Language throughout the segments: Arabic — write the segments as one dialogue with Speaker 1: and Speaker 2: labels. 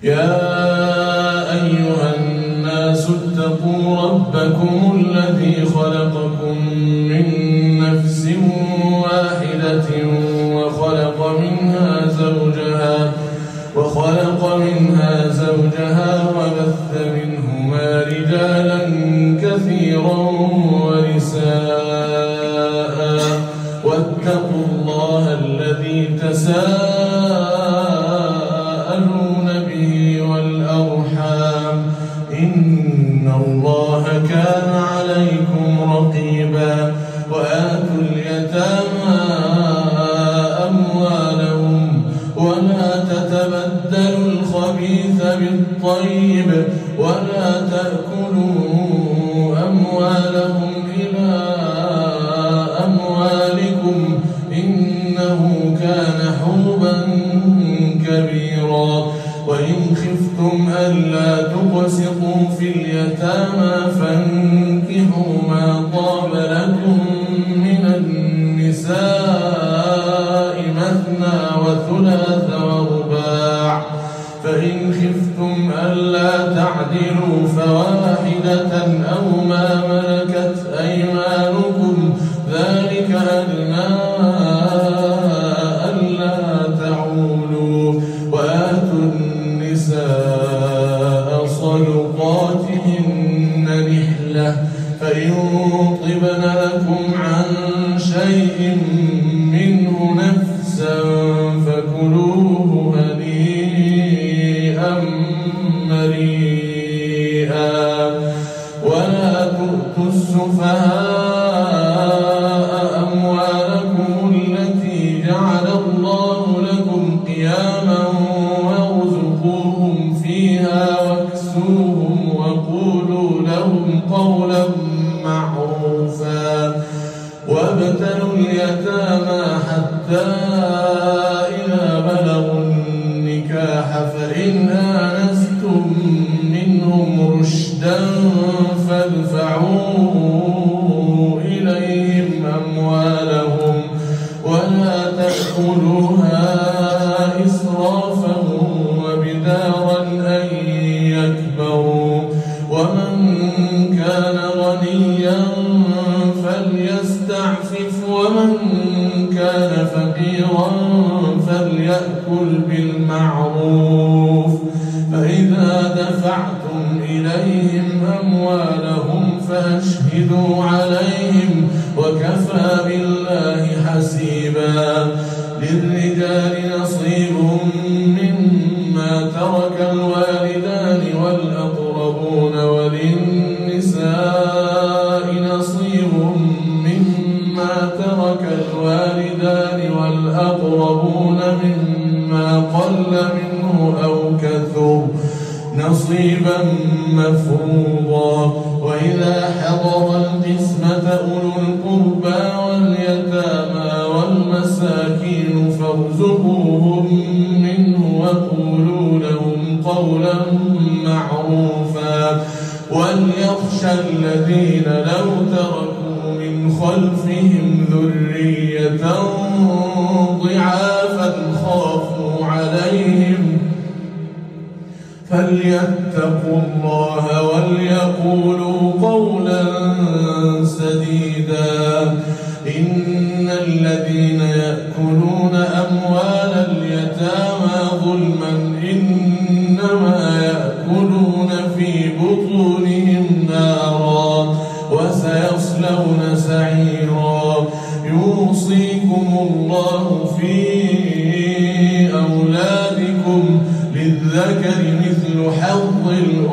Speaker 1: يا أيها الناس اتقوا ربكم الذي خلقكم من نفس واحدة وخلق منها زوجها وبث منهما رجالا كثيرا ونساء واتقوا الله الذي تساءلون به والأرحام إن الله كان عليكم رقيبا وآتوا اليتامى أموالهم ولا تتبدلوا الخبيث بالطيب ولا تأكلوا أموالهم إلى أموالكم إنه كان حوبا كبيرا وإن خفتم ألا تقسطوا في اليتامى فانكحوا ما طاب لكم من النساء مثنى وثلاث ورباع فإن خفتم ألا تعدلوا فواحدة أو ما ملكت أيمانكم ذلك أدنى ألا تعولوا وآتوا النساء صدقاتهن نحلة فإن طبن لكم عن شيء منه نفسا فكلوه هنيئا مريئا ولا تؤتوا السفهاء أموالكم التي جعل الله لكم قياما وارزقوهم فيها واكسوهم وقولوا لهم قولا معروفا وابتلوا اليتامى حتى إذا بلغوا النكاح فإن آنستم منهم رشدا فادفعوا إليهم أموالهم ولا تأكلوها إسرافا وبدارا أن يكبروا ومن كان غنيا فليستعفف ومن كان فقيرا فليأكل بالمعروف فإذا دفعتم إليهم أموالهم فأشهدوا عليهم وكفى بالله حسيبا للرجال نصيب مما ترك الوالدان والأقربون وللنساء نصيب مما ترك الوالدان والأقربون مما قل منه أو كثر نصيبا مفروضا وإذا حضر القسمة أولو القربى واليتامى والمساكين فارزقوهم منه وقولوا لهم قولا معروفا وليخشى الذين لو تركوا من خلفهم ذرية ضعافا خافوا عليهم فليتقوا الله وليقولوا قولا سديدا إن الذين يأكلون أموال اليتامى ظلما إنما يأكلون في بطونهم نارا وسيصلون سعيرا يوصيكم الله في أولادكم للذكر مثل حظ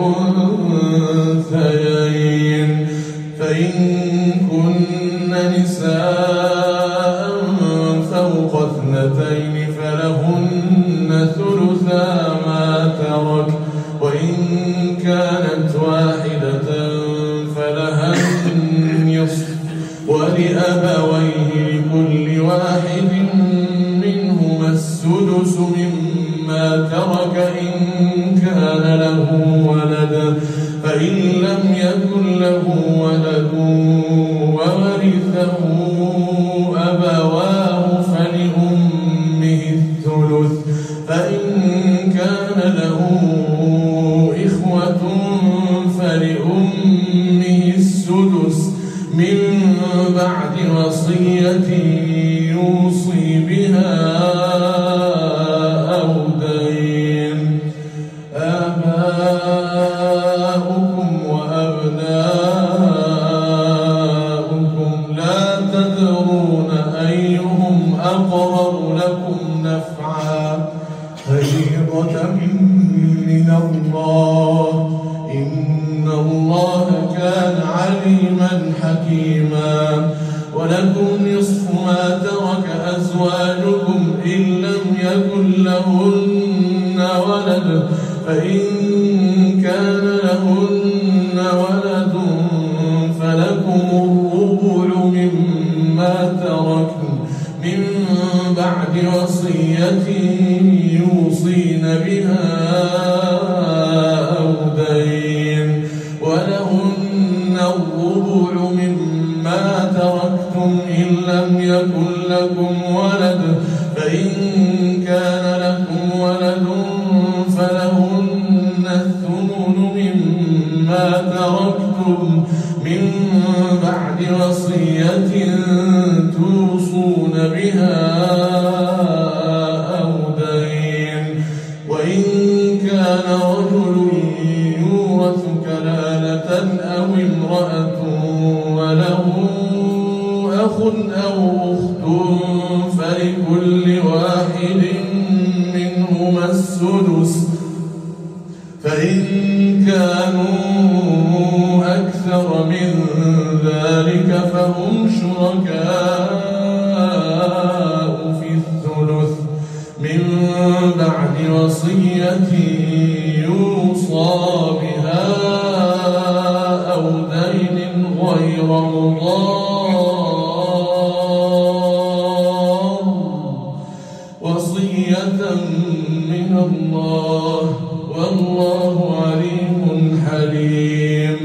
Speaker 1: الأنثيين فإن كن نساء فوق اثنتين فلهن ثلثا ما ترك وإن كانت واحدة فلها النصف ولأبويه لكل واحد منهما السدس مما ترك إن كان له ولد فإن لم يكن له ولد وورثه أبواه فلأمه الثلث فإن كان له وصية يوصي بها أو دين. آباؤكم وأبناؤكم لا تدرون أيهم أقرب لكم نفعا فريضة من الله إن الله كان عليما حكيما. ولكم نصف ما ترك أزواجكم إن لم يكن لهن ولد فإن كان لهن ولد فلكم الربع مما تركن من بعد وصية يوصين بها أو دين. ولهن الربع مما تركتم إن لم يكن لكم ولد فإن كان لكم ولد فلهن الثمن مما تركتم من بعد وصية توصون بها أو دين. وإن كان رجل يورث كلالة أو امرأة وله أخ أو أخت فلكل واحد منهما السدس فإن كانوا أكثر من ذلك فهم شركاء في الثلث من بعد وصية يوصى بها أو دين غير مضار وصية من الله والله عليم حليم.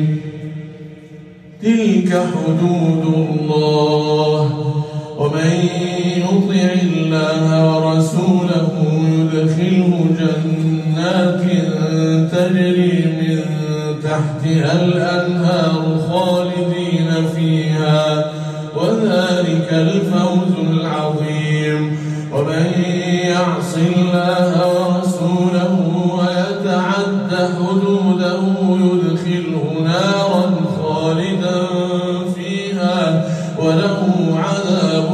Speaker 1: تلك حدود الله ومن يطع الله ورسوله يدخله جنات تجري من تحتها الأنهار خالدين فيها وذلك الفوز العظيم. ومن يعص الله ورسوله ويتعد حدوده يدخله نارا خالدا فيها وله عذاب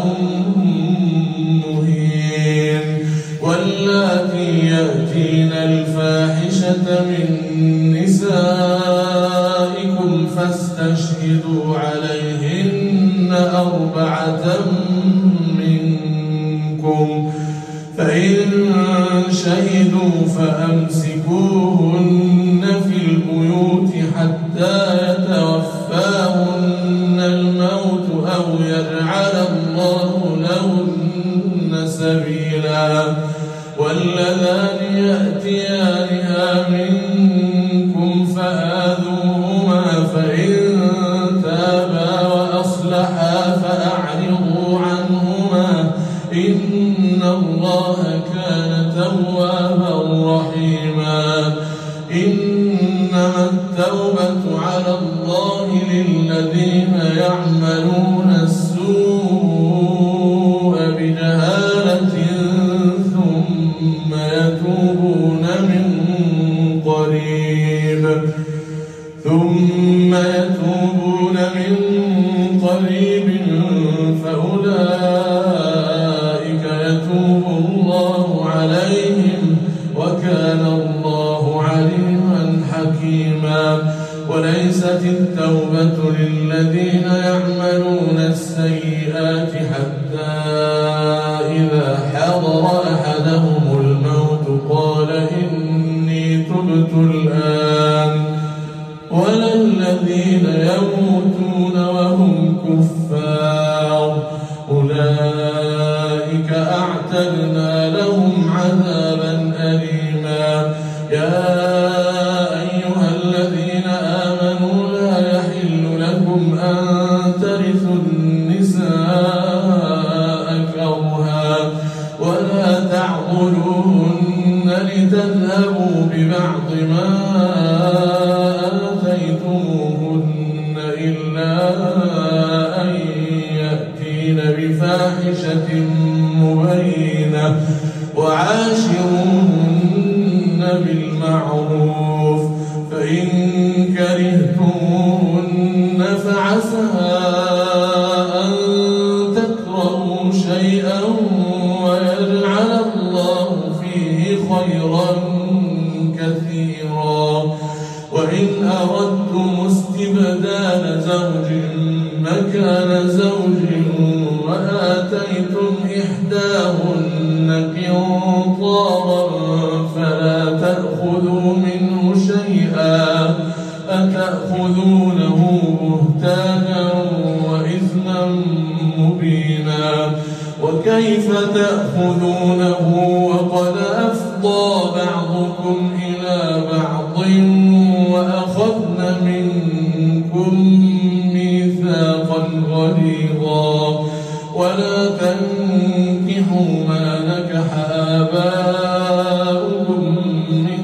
Speaker 1: مهين. واللاتي يأتين الفاحشة من نسائكم فاستشهدوا عليهن 4 منكم فإن شهدوا فأمسكوهن في البيوت حتى يتوفاهن الموت أو يجعل الله لهن سبيلا. واللذان يأتيانها منكم فآذوهما فإن تابا وأصلحا فأعرضوا عنهما إن الله كان توابا رحيما. إنما التوبة على الله للذين يعملون السوء بجهالة ثم يتوبون من قريب فأولئك يتوب الله عليهم وكان الله عليما حكيما. وليست التوبة للذين يعملون السيئات حتى إذا حضر أحدهم الموت قال إني تبت الآن ولا الذين يموتون وهم كفار أولئك أعتدنا لهم عذابا أليما. يا أيها الذين آمنوا لا يحل لكم أن ترثوا النساء كرها ولا تعضلوهن لتذهبوا ببعض ما آتيتموهن إلا أن يأتين بالمعروف فإن كرهتموهن فعسى أن تكرهوا شيئا ويجعل الله فيه خيرا كثيرا وإن أردتم استبدال زوج مكان زوج وآتيتم إحداهن قنطارا فلا تأخذوا منه شيئا أتأخذونه بهتانا وإثما مبينا وكيف تأخذونه وقد أفضى بعضكم إلى بعض وأخذن منكم ميثاقا غليظا ولا تنكحوا ما نكح آباؤكم من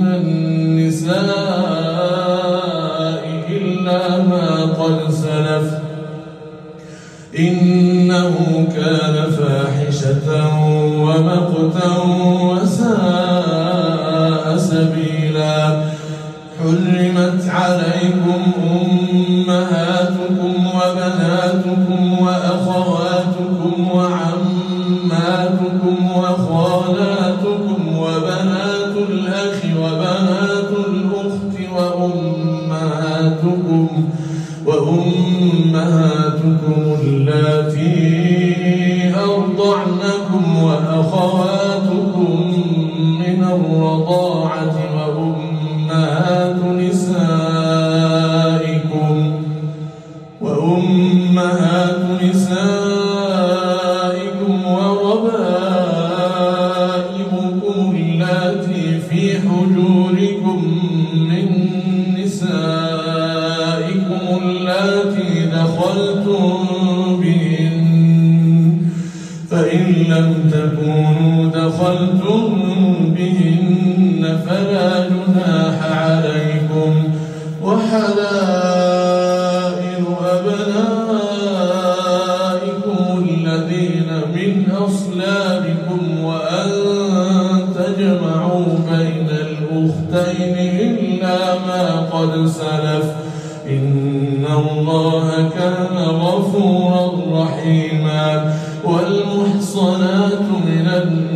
Speaker 1: النساء إلا ما قد سلف إنه كان فاحشة ومقتا وساء سبيلا حرمت عليكم أمهاتكم وبناتكم وأخواتكم وعماتكم وخالاتكم وبنات الأخ وبنات الأخت وأمهاتكم اللاتي أرضعنكم وأخواتكم من الرضاعة وأمهات نسائكم وربائبكم اللاتي في حجوركم من نسائكم اللاتي دخلتم بهن فإن لم تكونوا دخلتم بهن فلا جناح عليكم وحلائل أبنائكم الذين من أصلابكم وأن تجمعوا بين الأختين إلا ما قد سلف إن الله كان غفورا رحيما والمحصنات من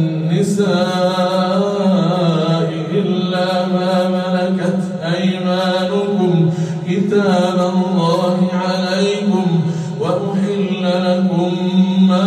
Speaker 1: النساء إلا ما ملكت أيمانكم كتاب الله عليكم وأحل لكم ما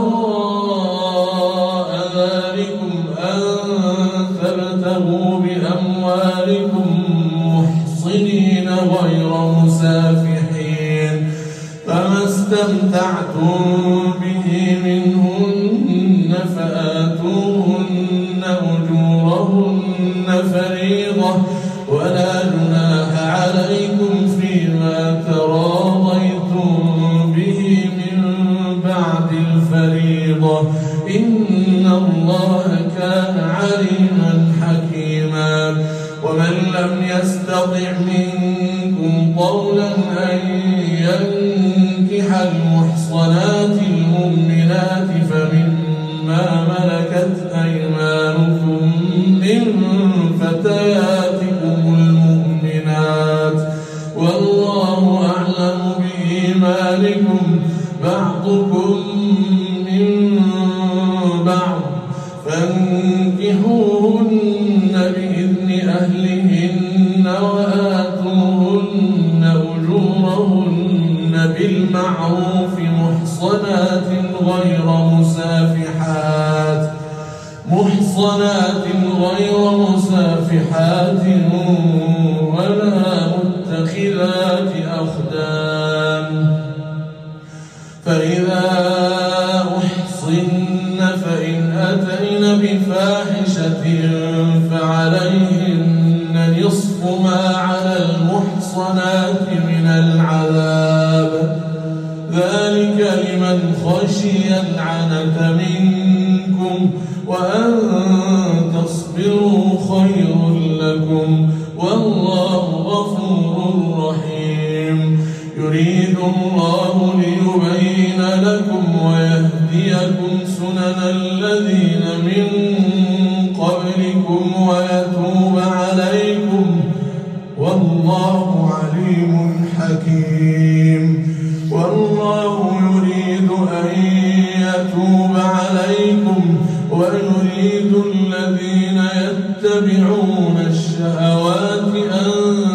Speaker 1: وراء ذلكم أن تبتغوا بأموالكم محصنين غير مسافحين فما استمتعتم به منهن فآتوهن أجورهن فريضة ولا جناح عليكم فيما تراضيتم به من بعد الفريضة إن الله كان عليما حكيما ومن لم يستطع منكم طولا أن ينكح المحصنات المؤمنات فمما ملكت أيمانكم من فتياتكم المؤمنات والله أعلم بإيمانكم بعضكم من بعض فانكحوهن بإذن أهلهن وآتوهن أجورهن بالمعروف محصنات غير مسافحات ولا متخذات أخدان فإذا أحصن فإن أتين بفاحشة فعليهن نصف ما على المحصنات من العذاب ذلك لمن خشي العنة منكم وأن تصبروا خير لكم والله غفور رحيم يريد الله ليبين لكم ويهديكم سنن الذين من قبلكم ويتوب عليكم والله عليم حكيم. والله يريد أن يتوب عليكم ويريد الذين يتبعون الشهوات أن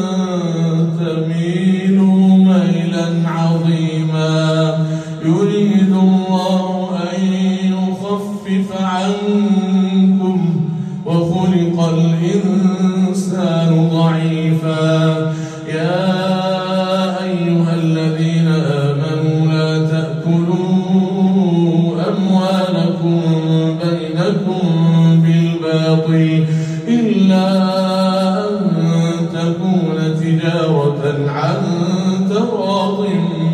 Speaker 1: تميلوا ميلا عظيما. يريد الله أن يخفف عنكم وخلق الإنسان ضعيفا. يا أيها الذين آمنوا لا تأكلوا أموالكم بينكم بالباطل إلا أن تكون تجارة عن تراض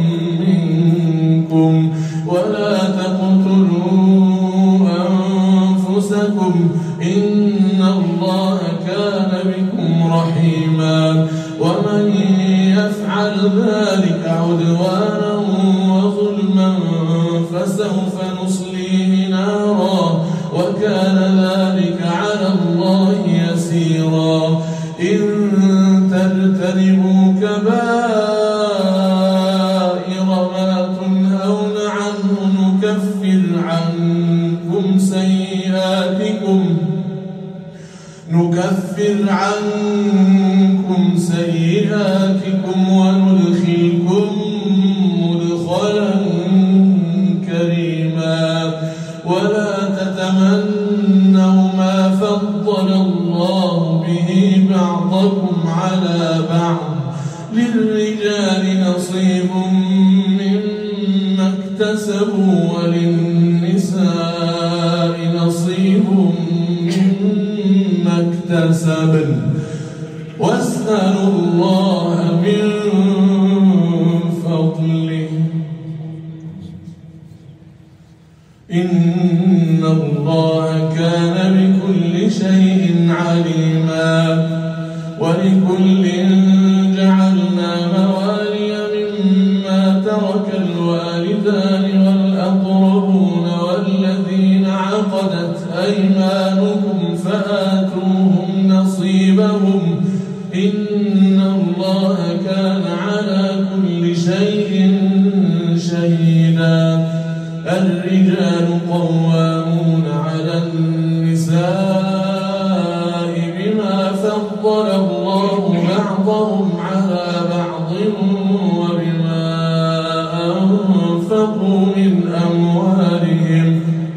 Speaker 1: منكم ولا تقتلوا أنفسكم إن الله كان بكم رحيما. ومن يفعل ذلك عدوانا وظلما فسوف نصليه نارا وكان ذلك على الله يسيرا. إن تجتنبوا كبائر ما تنهون عنه نكفر عنكم سيئاتكم وندخلكم مدخلا كريما. ولا تتمنوا ما فضل الله به بعضكم على بعض للرجال نصيب مما اكتسبوا وللنساء نصيب مما اكتسبن واسألوا الله من فضله إن الله كان بكل شيء عليما. ولكل جعلنا موالي مما ترك الوالدان والأقربون والذين عقدت أيمانكم فآتوهم نصيبهم إن الله كان على كل شيء شهيدا. الرجال قوامون على النساء بما فضل الله بعضهم على بعض وبما أنفقوا من أموالهم.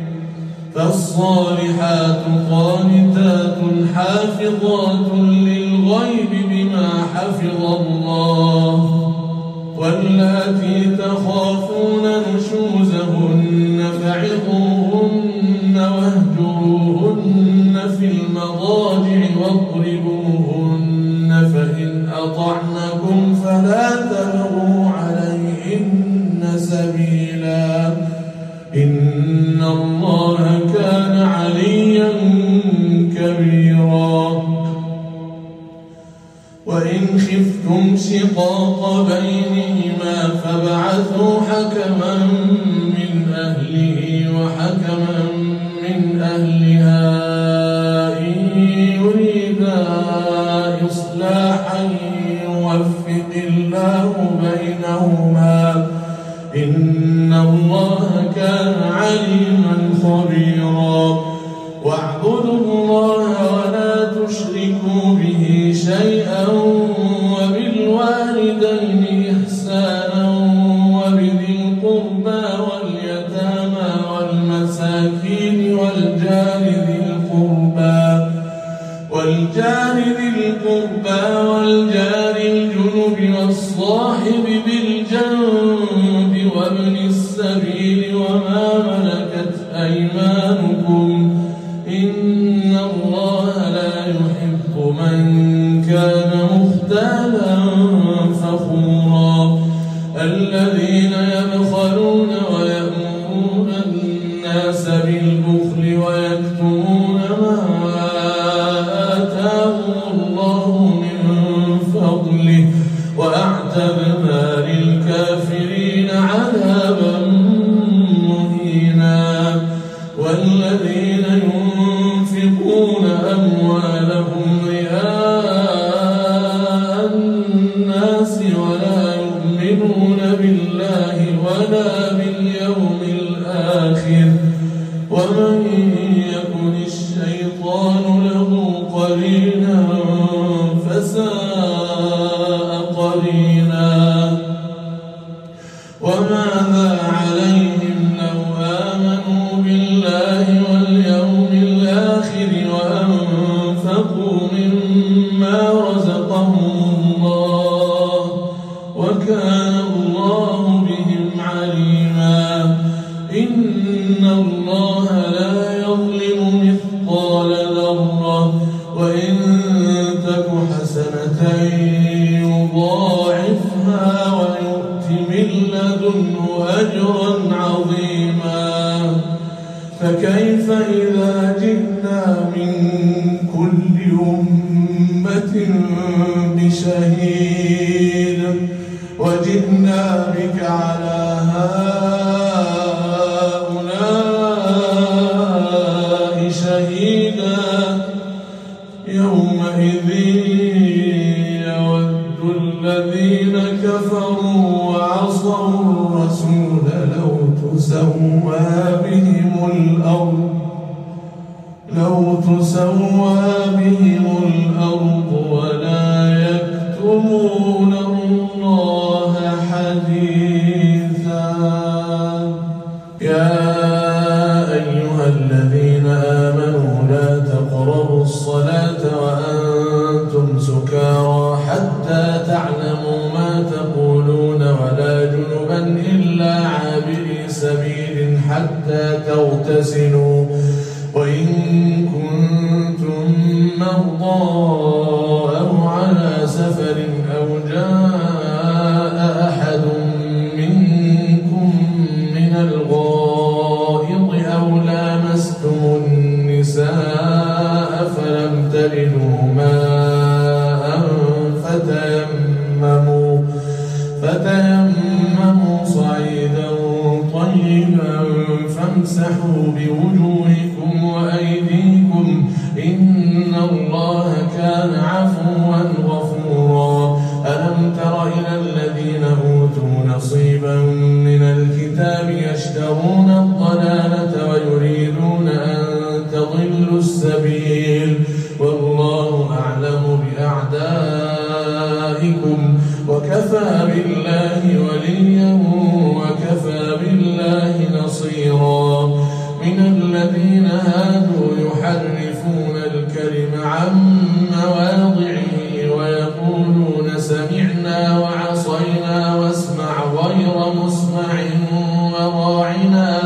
Speaker 1: فالصالحات قانتات حافظات للغيب بما حفظ الله. واللاتي تخافون نشوزهن فعظوهن واهجروهن في المضاجع واضربوهن فإن أطعنكم فلا تبغوا عليهن سبيلا إن الله كان عليا كبيرا. وإن خفتم شقاق بينهما فابعثوا حكما من أهله وحكما من أهلها إن يريدا إصلاحا يوفق الله بينهما إن الله كان عليما خبيرا. واعبدوا الله ولا تشركوا به شيئا وبالوالدين إحسانا وبذي القربى واليتامى والمساكين والجار ذي القربى والجار الجنب والصاحب بالجنب وابن السبيل وما ملكت أيمانكم إن الله لا يحب من كان مختالا فخورا. الذين يبخلون ويأمرون الناس بالبخل ويكتمون ما آتاهم الله من فضله وأعتدنا للكافرين عذابا مهينا. والذين ينفقون أموالهم رئاء حسنة يضاعفها ويؤت من لدنه أجرا عظيما. فكيف إذا جئنا من كل أمة بشهيد وجئنا بك على هؤلاء شهيدا يومئذ يود الذين كفروا وعصوا الرسول لو تسوى بهم الأرض ولا يكتمون الله حديثا. يا أيها الذين آمنوا لا تقربوا الصلاة وأنتم سكارى حتى تعلموا ما تقولون ولا جنبا إلا عابري سبيل حتى تغتسلوا وإن كنتم مرضى أو على سفر أو جاء أحد منكم من الغائط أو لامستم النساء فلم تجدوا ماء فتيمموا صعيدا طيبا فامسحوا بوجوهكم وأيديكم إن الله كان عفوا غفورا. ألم تر إلى الذين أوتوا نصيبا من الكتاب يشترون الضلالة ويريدون أن تضلوا السبيل والله أعلم بأعدائكم وكفى بالله وليا وكفى بالله نصيرا. من الذين هادوا يحرفون الكلم عن مواضعه ويقولون سمعنا وعصينا واسمع غير مسمع وراعنا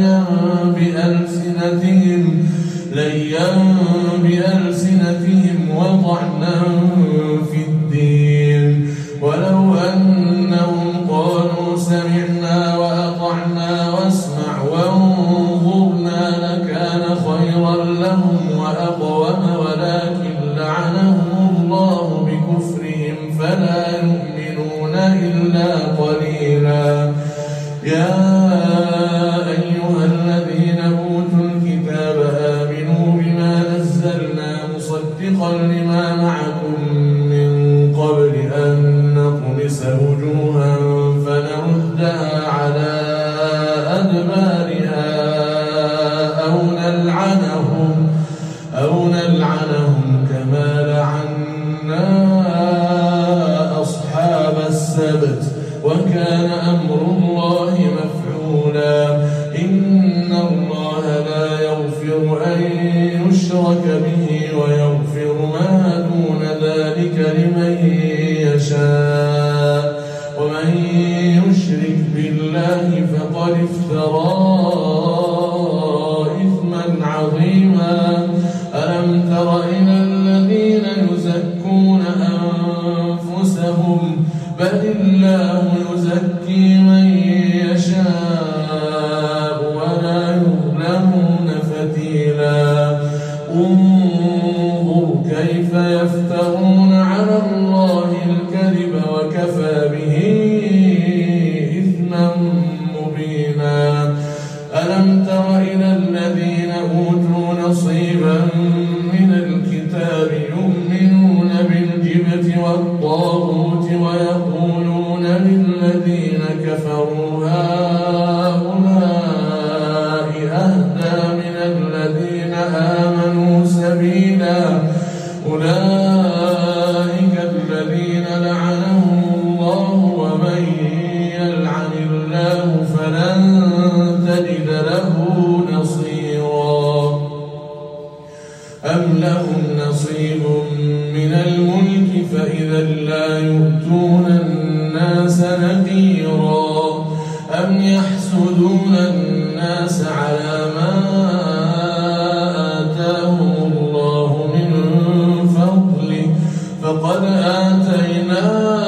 Speaker 1: ليا بألسنتهم وطعنا في الدين ولو أنهم قالوا سمعنا وأطعنا واسمع وانظرنا لكان خيرا لهم وأقوم ولكن لعنهم الله بكفرهم فلا يؤمنون إلا قليلا. يا أيها الذين أوتوا الكتاب آمنوا بما نزلنا مصدقا لما معكم من قبل أن نطمس وجوها فنردها على أدبارها أو نلعنهم كما لعنا أصحاب السبت وكان أمر الله مفعولا. إن الله لا يغفر أن يشرك به ويغفر ما دون ذلك لمن يشاء ومن يشرك بالله فقد افترى إثما عظيما. ألم تر إلى الذين يزكون أنفسهم بل الله يزكي من يشاء ولا يظلمون فتيلا. انظر كيف يفترون على الله الكذب وكفى به إثما مبينا. ألم تر إلى الذين أوتوا نصيبا من الكتاب يؤمنون بالجبت والطاغوت ويقولون للذين كفروا هؤلاء أهدى من الذين آمنوا سبيلا. أولئك الذين لعنهم الله ومن يلعن الله فلن تجد له نصيرا. أم لهم نصيب من الملك فإذا لا يؤتون الناس نقيرا. أم يحسدون الناس على ما آتاهم الله من فضله فقد آتينا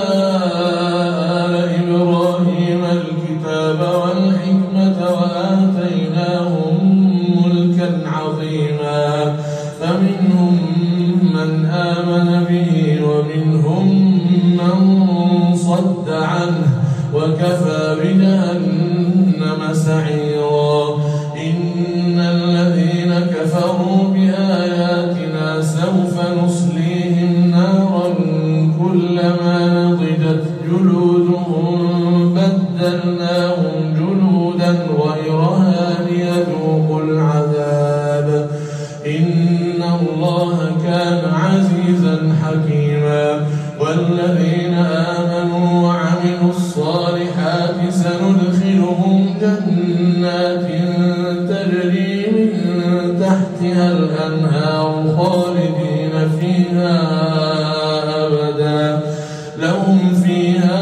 Speaker 1: آل إبراهيم الكتاب والحكمة وآتيناهم ملكا عظيما فمنهم من آمن به ومنهم من صد عنه وكفى بجهنم سعيرا إن الذين كفروا بآياتنا سوف نصليهم نارا كلما نضجت جلودهم بدلناهم جلودا غيرها ليذوقوا العذاب إن الله كان عزيزا حكيما والذين آمنوا وعملوا الصالحات سندخلهم جنات تجري من تحتها الأنهار خالدين فيها أبدا لهم فيها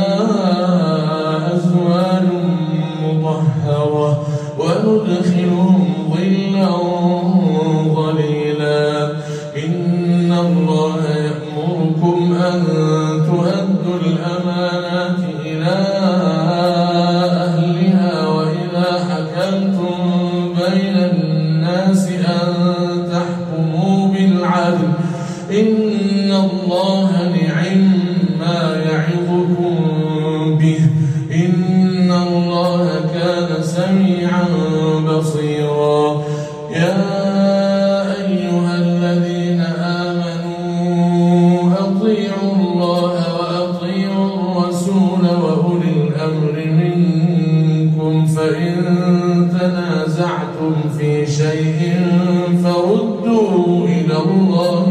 Speaker 1: أزواج مطهرة وندخلهم ظلا ظليلا إن الله يأمركم أن تؤدوا الأمانات إلى أهلها وإذا حكمتم بين الناس أن تحكموا بالعدل إن الله نعم ما يعظكم به إن الله كان سميعا بصيرا يا أيها الذين آمنوا أطيعوا الله وأطيعوا الرسول وأولي الأمر منكم فإن تنازعتم في شيء فردوه إلى الله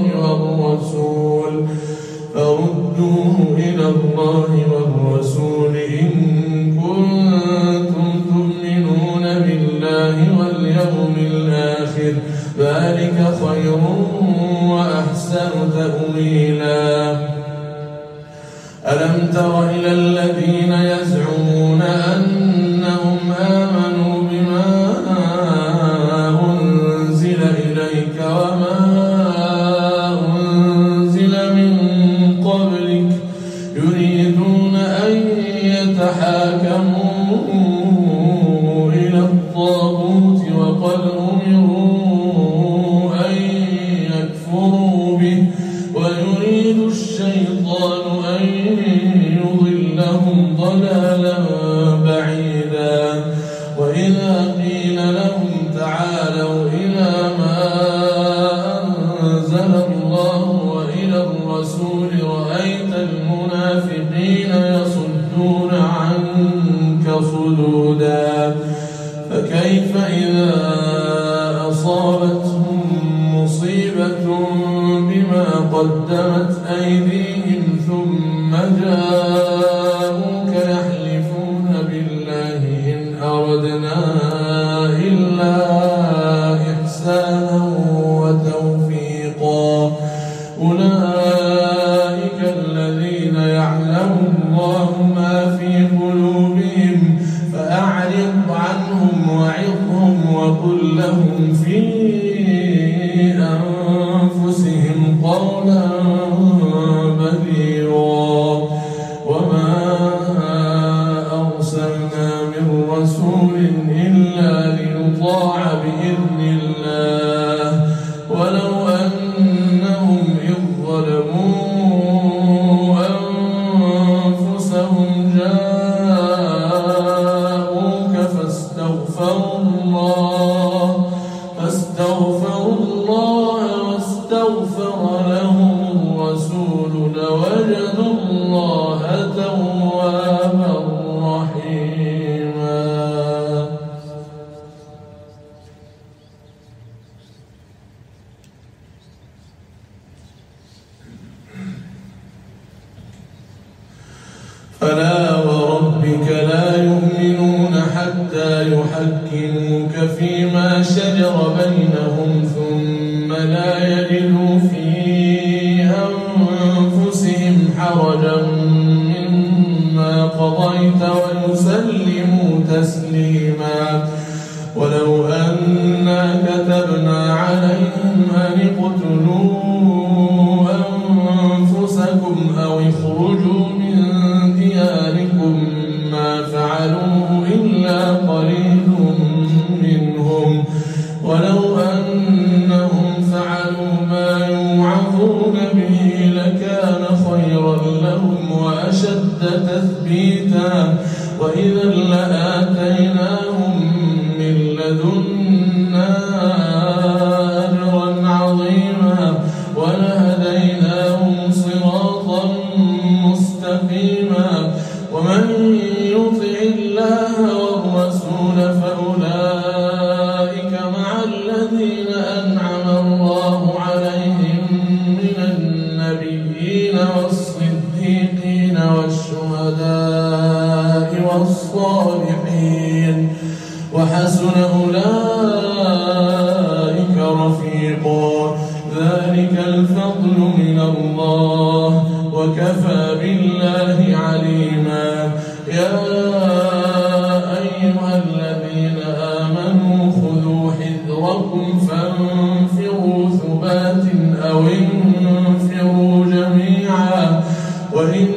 Speaker 1: والرسول إن كنتم تؤمنون بالله واليوم الآخر ذلك خير وأحسن تأويلا ألم تر إلى الذين يزعمون أنهم آمنوا بما أنزل إليك وما أنزل من قبلك يريدون أن يتحاكموا إلى الطاغوت وقد أمروا أن يكفروا به ويريد الشيطان أن يضلهم ضلالا بعيدا وإذا قيل لهم تعالوا إلى ما أنزل الله وإلى الرسول رأيت المنافقين يصدون عنك صدودا فكيف إذا أصابتهم مصيبة بما قدمت أيديهم ثم جاءوك يحلفون بالله إن أردنا إلا إحسانا وتوفيقا أولئك الذين يعلم الله ما في قلوبهم فأعرض عنهم وعظهم وقل لهم في أنفسهم قولا بليغا وما أرسلنا من رسول إلا ليطاع بإذن الله ولو أنهم إذ ظلموا أنفسهم جاءوك فاستغفروا الله واستغفر لهم الرسول لوجدوا الله توابا رحيما فلا وربك لا يؤمنون حتى يحكموك فيما شجر بينهم ثم لا يجدوا في أنفسهم حرجا مما قضيت ويسلموا تسليما ولو أنا كتبنا عليهم أن اقتلوا أنفسكم أو اخرجوا من دياركم ما فعلوه إلا قليل منهم ولو أنهم فعلوا ما يوعظون به لكان خيرا لهم وأشد تثبيتا وإذا لآتيناهم من لدنا أجرا عظيما ولهديناهم صراطا مستقيما ومن يطع الله والرسول فأولئك مع الذين أنعم الله عليهم من النبيين والصديقين والشهداء والصالحين وحسن أولئك رفيقا ذلك الفضل من الله وكفى بالله عليما يا أيها الذين آمنوا خذوا حذركم فانفروا ثبات أو انفروا جميعا وإن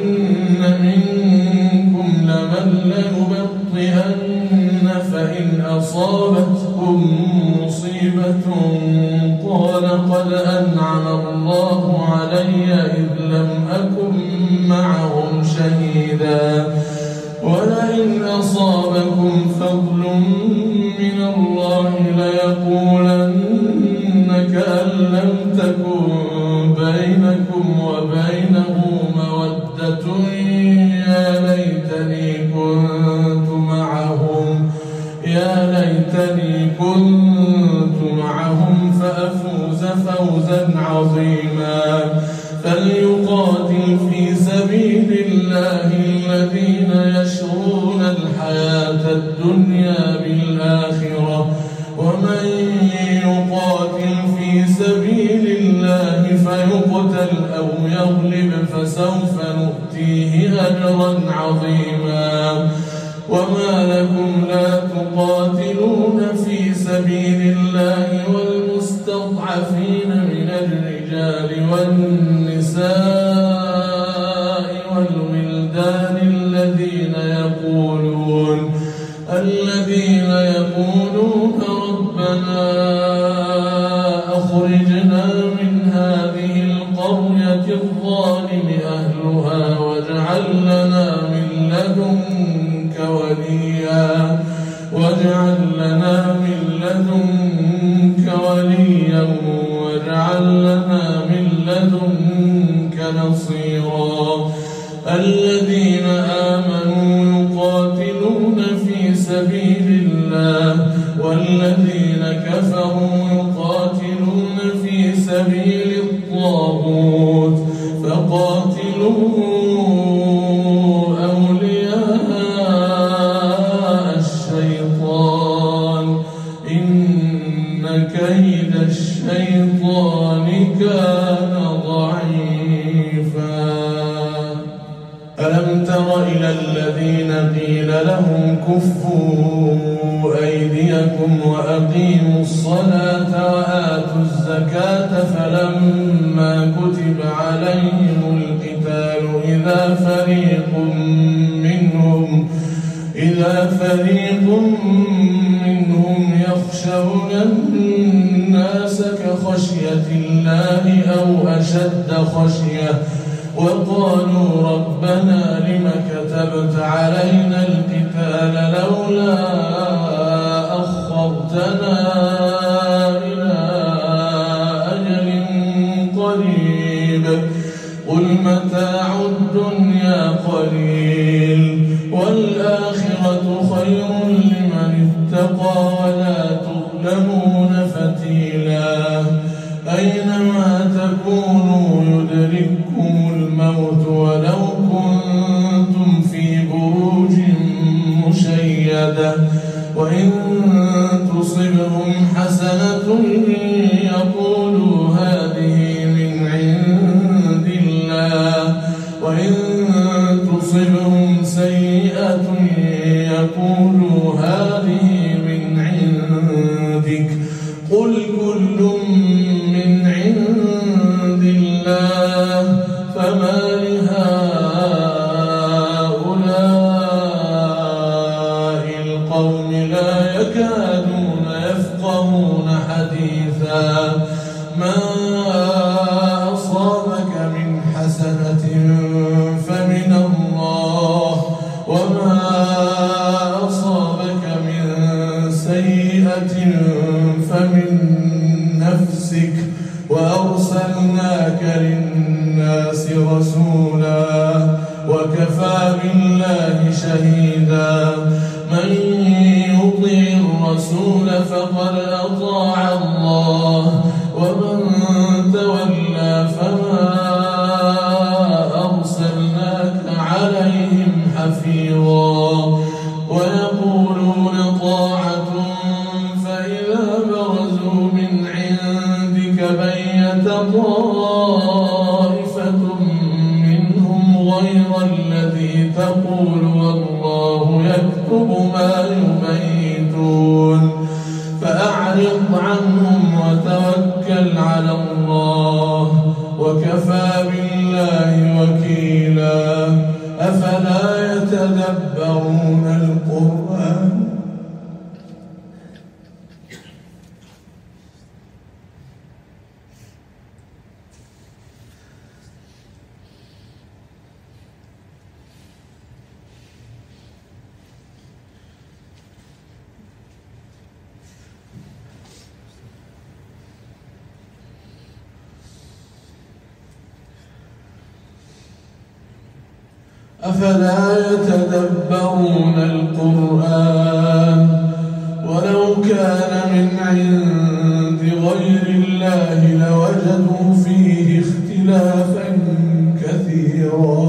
Speaker 1: منكم لمن ليبطئن فإن أصابتكم مصيبة قال قد أنعم الله علي إذ لم أكن معهم شهيدا ولئن أصابكم فضل من الله ليقولن كأن لم تكن بينكم وبينه مودة يا ليتني كنت معهم فأفوز فوزا عظيما فليقاتل في سبيل الله الذين يشرون الحياة الدنيا بالآخرة ومن يقاتل في سبيل الله فيقتل أو يغلب فسوف نؤتيه أجرا عظيما وما لكم لا تقاتلون في سبيل الله والمستضعفين من الرجال والنساء والولدان الذين يقولون ربنا أخرجنا من هذه القرية الظالم أهلها واجعل لنا من لدنك وليا واجعل لنا من لدنك نصيرا الذين آمنوا يقاتلون في سبيل الله والذين كفروا يقاتلون في سبيل الطاغوت فقاتلوا أولياء الشيطان إن كيد الشيطان كان ضعيفا ألم تر إلى الذين قيل لهم كفوا أيديكم وأقيموا الصلاة وآتوا الزكاة فلما كتب عليهم القتال إذا فريق منهم يخشون الناس كخشية الله أو أشد خشية وقالوا ربنا لم كتبت علينا القتال لولا أخرتنا إلى أجل قريب قل متاع الدنيا قليل والآخرة خير لمن اتقى ولا تظلمون فتيلا أينما تكونوا يدرككم الموت ولو كنتم في بروج مشيدة وإن تصبهم حسنة يقولوا هذه من عند الله وإن تصبهم سيئة يقولوا هذه من عندك قل كل من عند الله فما لهؤلاء أصابك من سيئة فمن نفسك وأرسلناك للناس رسولا وكفى بالله شهيدا من يطع الرسول فقد أطاع الله ومن تولى فما أرسلناك عليهم حفيظا ويقولون طاعة فإذا برزوا من عندك بيت طائفة منهم غير الذي تقول والله يكتب ما يبيتون فأعرض عنهم وتوكل على الله وكفى بالله وكيلا أفلا يتدبرون القرآن ولو كان من عند غير الله لوجدوا فيه اختلافا كثيرا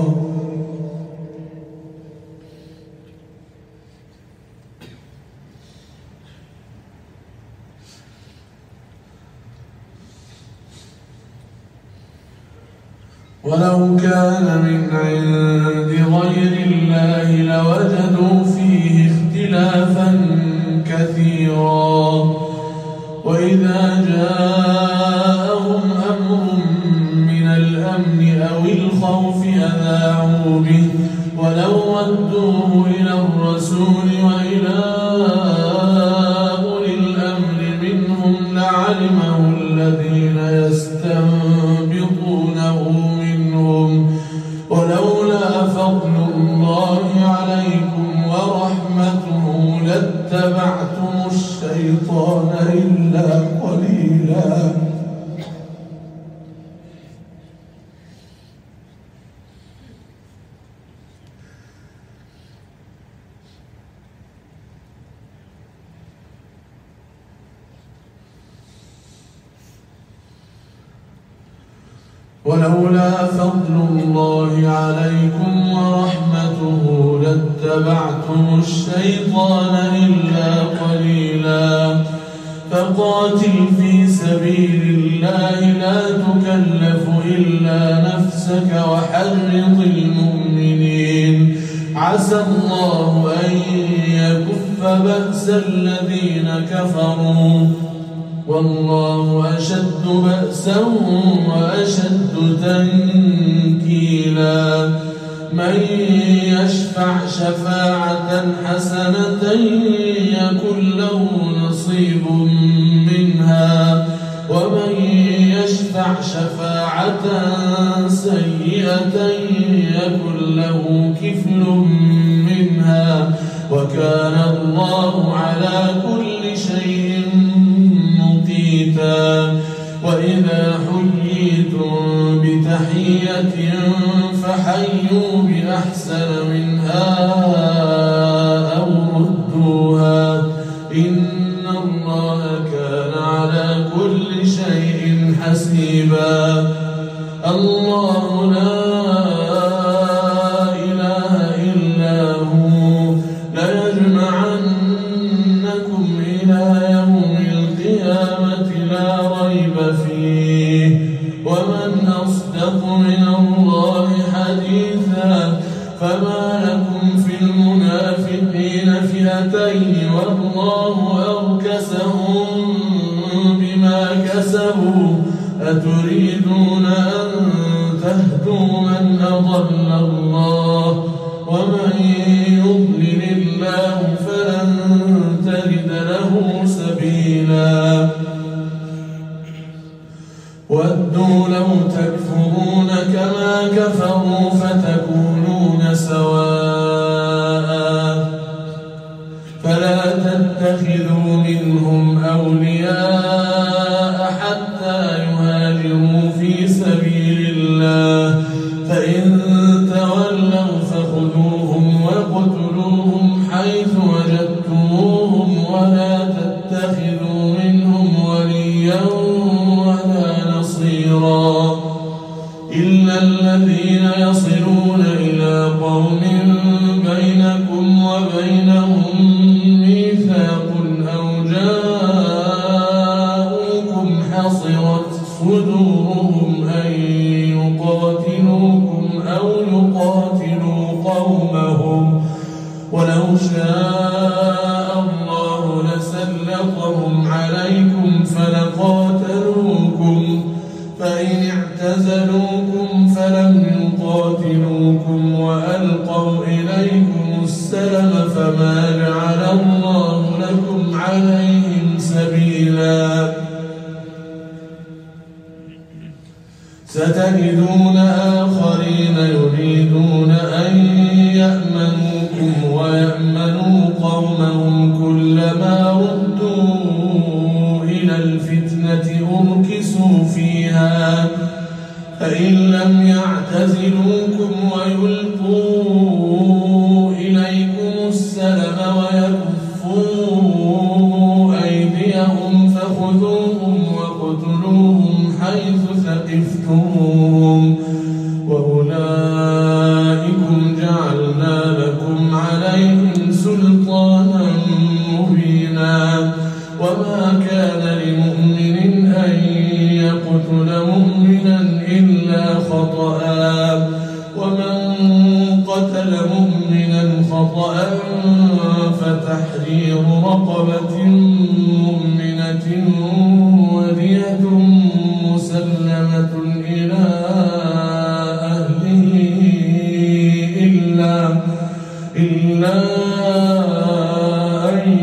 Speaker 1: ولو كان من عند غير الله لوجدوا فيه اختلافا كثيرا وإذا جاءهم أمر من الأمن أو الخوف أذاعوا به ولو ردوه إلى الرسول وإلى أولي الأمر منهم لعلمه الذين يستنبطونه ولولا فضل الله عليكم ورحمته لاتبعتم الشيطان إلا قليلا ولولا فضل الله عليكم ورحمته لاتبعتم الشيطان إلا قليلا فقاتل في سبيل الله لا تكلف إلا نفسك وحرض المؤمنين عسى الله أن يكف بأس الذين كفروا والله أشد بأسا وأشد تنكيلا من يشفع شفاعة حسنة يكن له نصيب منها ومن يشفع شفاعة سيئة يكن له كفل منها وكان الله على كل شيء وإذا حييتم بتحية فحيوا بأحسن منها أو ردوها إن الله كان على كل شيء حسيبا الله لا إله إلا هو ليجمعنكم إلى يوم القيامة لا ريب فيه ومن أصدق من الله حديثا فما لكم في المنافقين فئتين والله أركسهم بما كسبوا أتريدون أن تهدوا من أضل الله ومن يضلل الله فلن تجد له سبيلا ودوا لو تكفرون كما كفروا فتكونون سواء تتخذوا منهم أولياء حتى يهاجروا في سبيل الله فإن تولوا فخذوهم واقتلوهم حيث وجدتموهم ولا تتخذوا منهم وليا ولا نصيرا إلا الذين يصلون إلى قوم بينكم وبينهم ميثاق أو جاءوكم حصرت صدورهم أن يقاتلوكم أو يقاتلوا قومهم ولو شاء الله لسلطهم عليكم فلقاتلوكم فإن اعتزلوكم فلم يقاتلوكم وألقوا إليكم السلم فما جعل الله لكم عليهم سبيلا ستجدون آخرين يريدون أن يأمنوكم ويأمنوا قومهم كلما ردوا إلى الفتنة أركسوا فيها فإن لم يعتزلوكم ويلقوا إليكم السلم ويكفوا أيديهم فخذوهم واقتلوهم حيث ثقفتموهم وأولئكم جعلنا لكم عليهم سلطانا مبينا وما كان لمؤمن أن يقتل مؤمنا إلا خطأ ومن قتل مؤمنا خطأ فتحرير رقبة مؤمنة ودية مسلمة إلى أهله إلا أن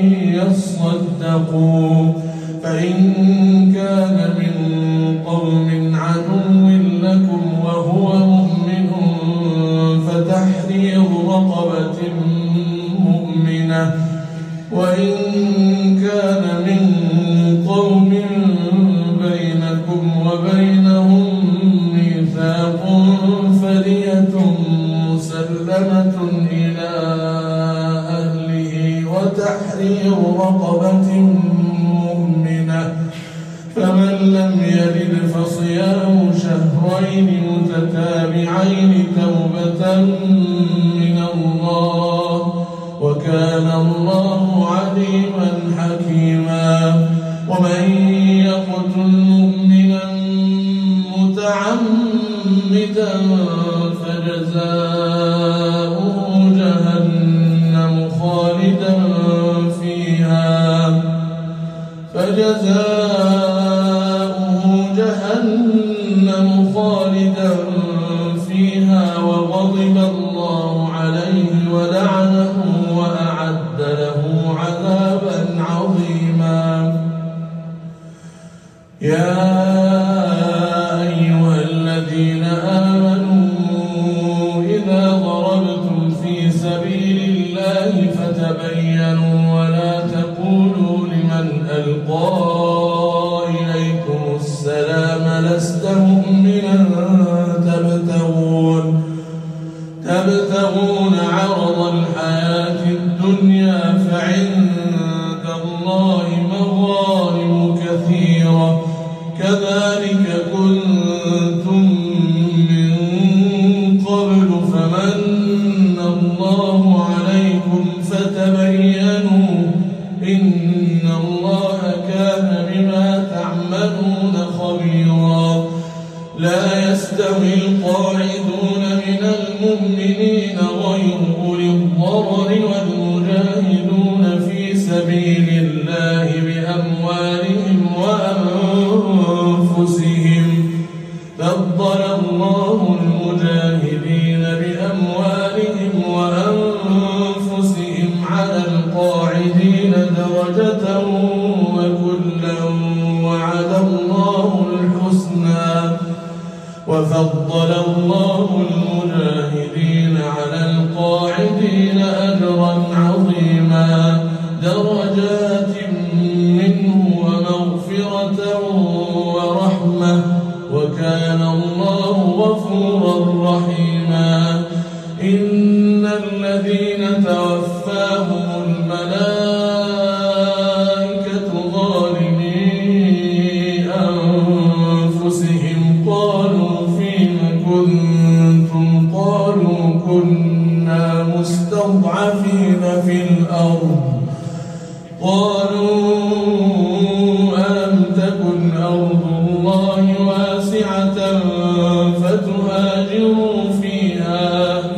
Speaker 1: يصدقوا فإن كان من قوم عدو لكم وهو مؤمن فتحرير رقبة مؤمنة وإن كان من قوم بينكم وبينهم ميثاق فدية مسلمة إلى أهله وتحرير رقبة مؤمنة فمن لم يجد فصيام شهرين متتابعين توبة من الله وكان الله عليما حكيما ومن يقتل مؤمنا متعمدا فجزاؤه جهنم خالدا فيها وغضب الله عليه ولعنه وأعد له عذابا عظيما يا أيها الذين آمنوا إذا ضربتم في سبيل الله فتبينوا ولا تقولوا لمن ألقى إليكم السلام لست مؤمنا تبتغون عرض الحياة الدنيا فعند الله مغانم كثيرة كذلك كنتم من قبل فمن الله عليكم فتبينوا إن الله كان بما تعملون خبيرا لا يستوي القاعدون من المؤمنين غير أولي الضرر والمجاهدون في سبيل الله بأموالهم وأنفسهم فضل الله المجاهدين بأموالهم وأنفسهم على القاعدين درجة وكلا وعد الله الحسنى وفضل الله المجاهدين على القاعدين أجرا عظيما درجات قالوا كنا مستضعفين في الأرض قالوا ألم تكن أرض الله واسعة فتهاجروا فيها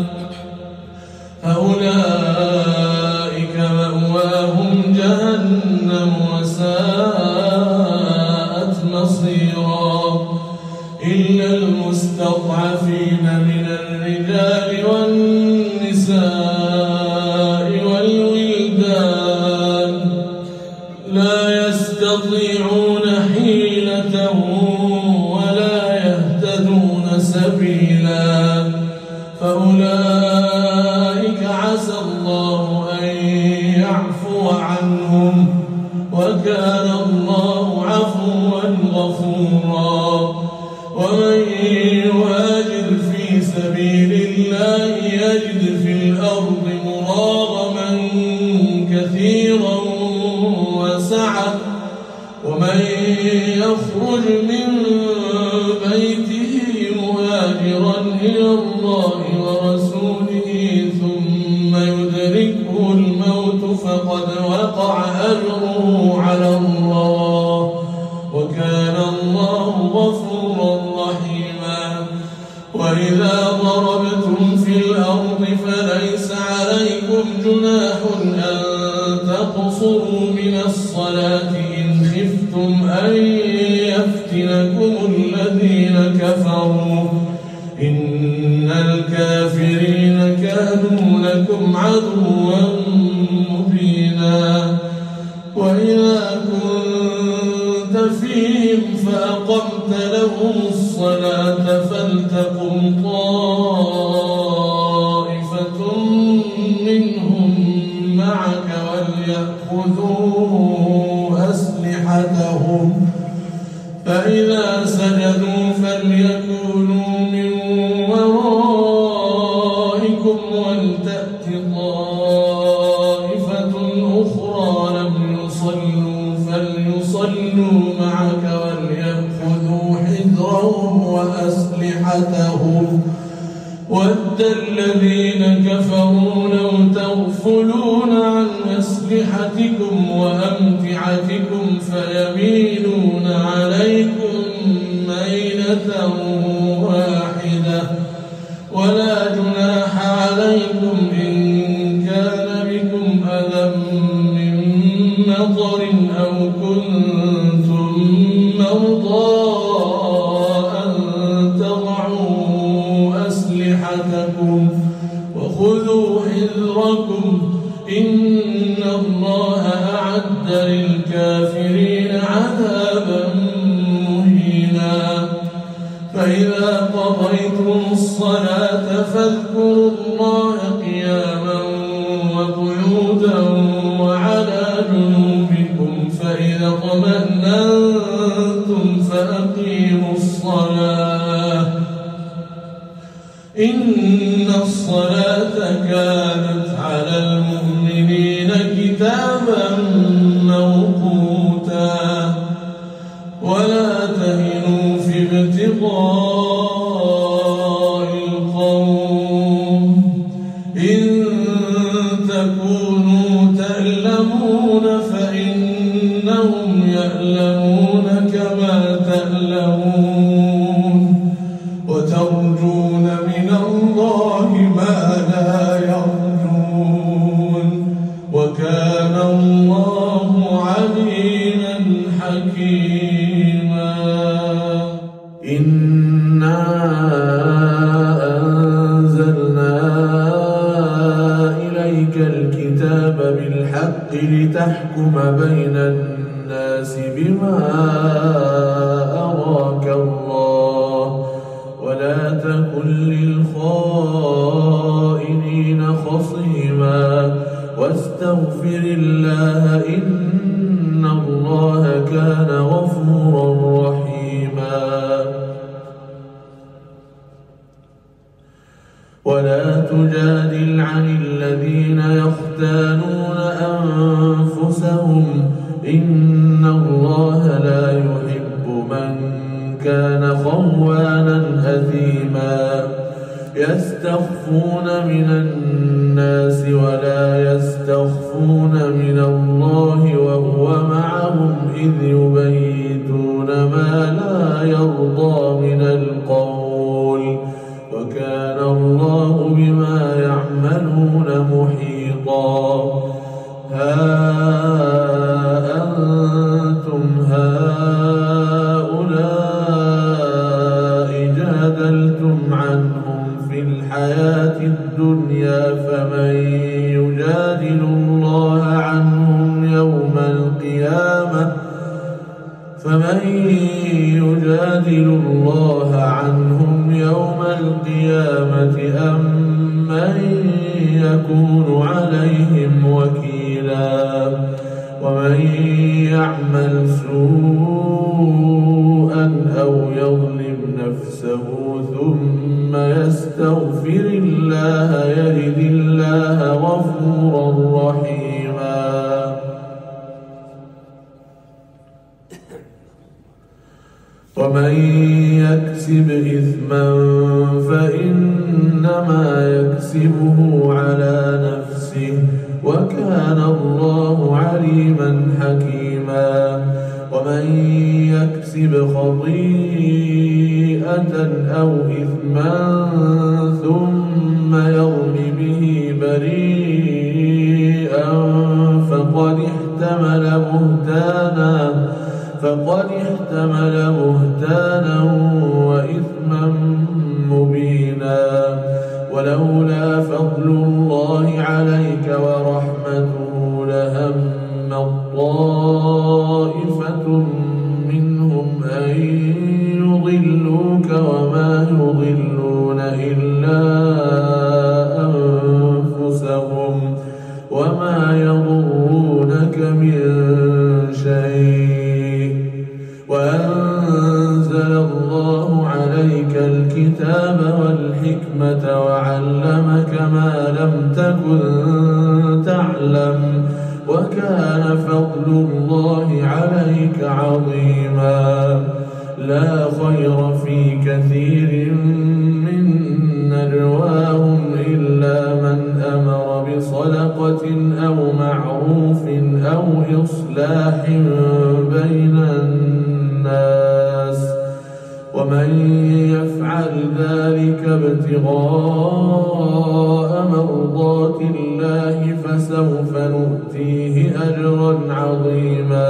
Speaker 1: فأولئك مأواهم جهنم وساءت مصيرا إلا المستضعفين من الرجال والنساء والولدان لا يستطيعون حيلة ولا يهتدون سبيلا فأولئك عسى الله أن يعفو عنهم وكان الله عفوا غفورا ومن يهاجر في سبيل الله يجد في الأرض مراغما كثيرا وسعة ومن يخرج من بيته مهاجرا إلى الله ورسوله ثم يدركه الموت فقد وقع أجره على الله وكان الله غفورا رحيما وإذا ضربتم في الأرض فليس عليكم جناح أن تقصروا من الصلاة إن خفتم أن يفتنكم الذين كفروا إن الكافرين كانوا لكم عدوا مبينا وإذا كنت فيهم فأقمت لهم الصلاة فلتقم طائفة منهم معك وليأخذوا أسلحتهم فإذا سجدوا فليكونوا من ورائكم ولتأت طائفة أخرى لم يصلوا فليصلوا معك وليأخذوا حذرهم وأسلحتهم ود الذين كفروا لو تغفلون عن أسلحتكم وأمتعتكم فيميلون عليكم ميلة واحدة ولا جناح عليكم إن كان بكم أذى من مطر أو كنتم مرضى أن تضعوا أسلحتكم وخذوا حذركم إن الله أعد للكافرين عذابا مهينا فإذا قضيتم الصلاة فاذكروا الله قياما وقعودا وعلى جنوبكم فإذا اطمأننتم فأقيموا الصلاة إن الصلاة كانت على المؤمنين كتابا موقوتا ولا تهنوا في ابتغاء القوم إن تكونوا تألمون فإنهم يألمون كما تألمون وترجون من الله ما لا يرجون وكان الله عليما حكيما إنا أنزلنا إليك الكتاب بالحق لتحكم بين الناس بما أراك الله ولا تكن للخائنين خصيما واستغفر الله إن الله كان غفورا رحيما ولا تجادل عن الذين يختانون أنفسهم إن الله لا يحب من كان خوانا أثيما يستخفون من الناس ولا يستخفون من الله وهو معهم إذ يبيتون ما لا يرضى من القول وكان الله بما يعملون محيطا. ها أنتم هؤلاء جادلتم عنهم في الحياة الدنيا فمن يجادل الله عنهم يوم القيامة أم من يكون عليهم وكيلا. ومن يعمل سوءا أو يظلم نفسه ثم يستغفر الله يجد الله غفورا رحيما. ومن يكسب إثما فإنما يكسبه على نفسه وكان الله عليما حكيما. ومن يكسب خطيئة أو إثما ثم يرم به بريئا فقد احتمل بهتانا وإثما مبينا. ولولا فضل الله عليك ورحمته لهم طائفة منهم أن يضلوك وما يضلون إلا أنفسهم وما يضرونك من شيء. وأنزل الله عليك الكتاب والحكمة وعلمك ما لم تكن تعلم وكان فضل الله عليك عظيما. لا خير في كثير من نجواهم إلا من أمر بصدقة أو معروف أو إصلاح بين الناس ومن يفعل ذلك ابتغاء مرضات الله فسوف نؤتيه أجرا عظيما.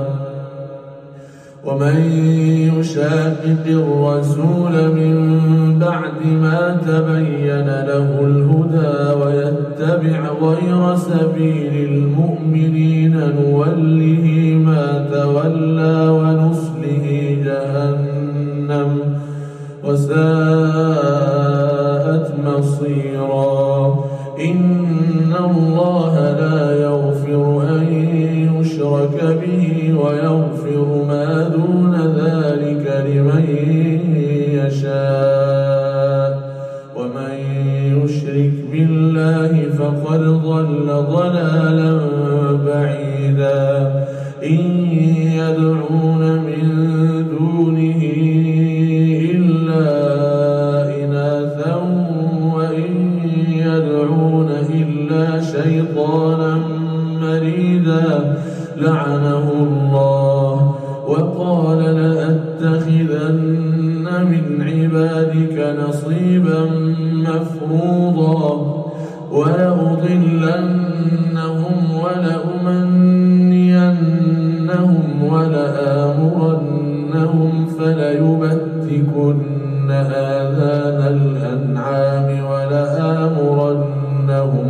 Speaker 1: ومن يشاقق الرسول من بعد ما تبين له الهدى ويتبع غير سبيل المؤمنين نوله ما تولى ونصله جهنم وساءت مصيرا. إن الله لا يغفر أن يشرك به ويغفر ما دون ذلك لمن يشاء ومن يشرك بالله فقد ضل ضلالا بعيدا. إن يدعون من دونه إلا إناثا وإن يدعون إلا شيطانا مريدا لعنه الله وقال لأتخذن من عبادك نصيبا مفروضا ولأضلنهم ولأمنينهم ولآمرنهم فليبتكن آذان الأنعام ولآمرنهم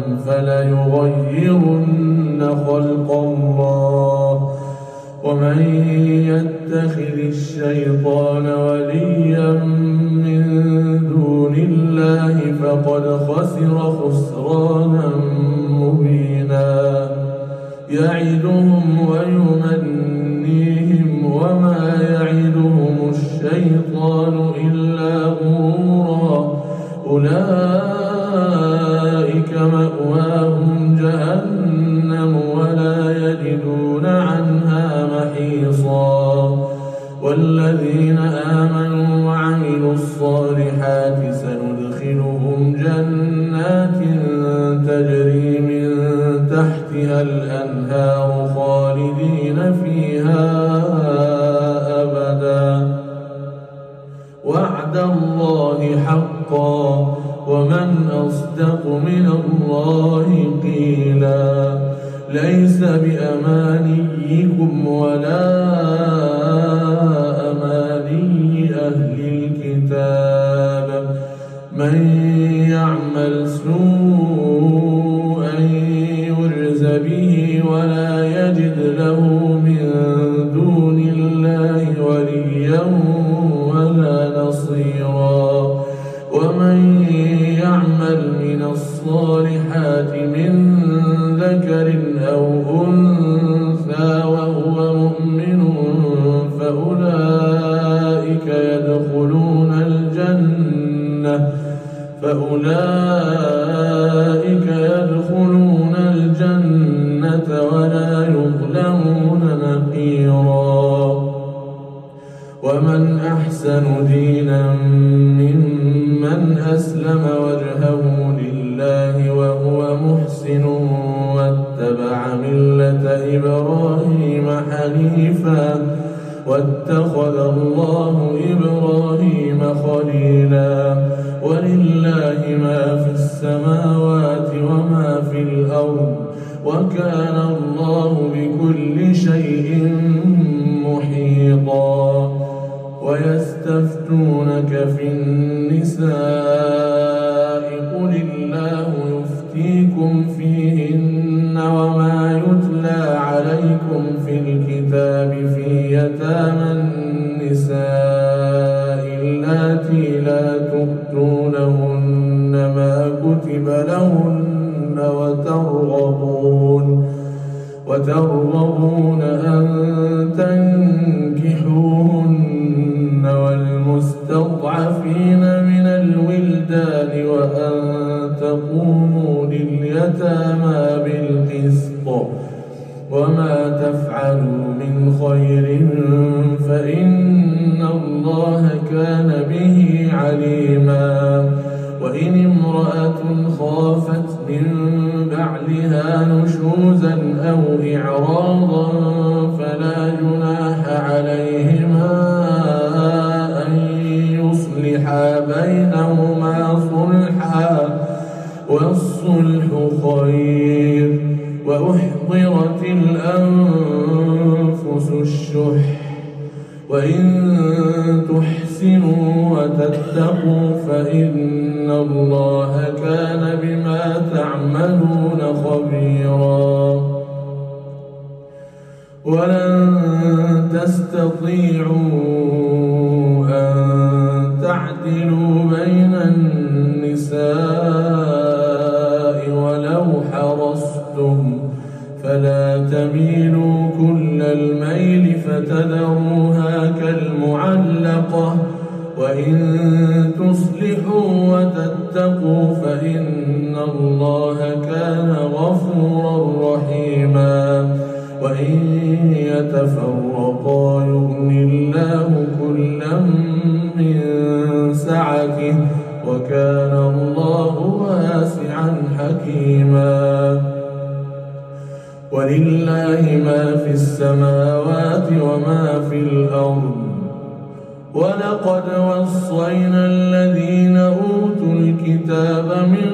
Speaker 1: فليغيرن خلق الله. ومن يتخذ الشيطان وليا من دون الله فقد خسر خسرانا مبينا. يعدهم ويمنيهم وما يعدهم الشيطان إلا غرورا. أولئك مأواهم جهنم ولا يجدون عنها محيصا. والذين آمنوا وعملوا الصالحات سندخلهم أصدق من الله قيلا ليس بأمانيكم ولا أماني أهل الكتاب من يعمل سوءا يرز به ولا يجد له من دون الله وليا ولا نصيرا ومن يعمل من الصالحات من ذكر أو أنثى وهو مؤمن فأولئك يدخلون الجنة ولا يظلمون نقيرا ومن أحسن دينا ممن أسلم وجهه لله وهو محسن واتبع ملة إبراهيم حنيفا واتخذ الله إبراهيم خليلا ولله ما في السماوات وما في الأرض وكان الله بكل شيء محيطا ويستفتونك في النساء قل الله يفتيكم فيهن وما يتلى عليكم في الكتاب في يتامى النساء اللاتي لا تؤتونهن ما كتب لهن وترغبون أن تنكحوهن والمستضعفين من الولدان وأن تقوموا لليتامى بالقسط وما تفعلوا من خير فإن الله كان به عليما وإن امرأة خافت من بعلها نشوزا أو إعراضا فلا جناح عليهما أن يصلحا بينهما صلحا والصلح خير وأحضرت الأنفس الشح وإن تحسنوا وتتقوا فإن الله كان بما تعملون خبيرا ولن تستطيعوا أن تعدلوا بين النساء ولو حرصتم فلا تميلوا كل الميل فتذروها كالمعلقة وإن تصلحوا وتتقوا فإن الله كان غفورا رحيما وإن يتفرقا يغن الله كلا من سعته وكان الله واسعا حكيما ولله ما في السماوات وما في الأرض ولقد وصينا الذين أوتوا الكتاب من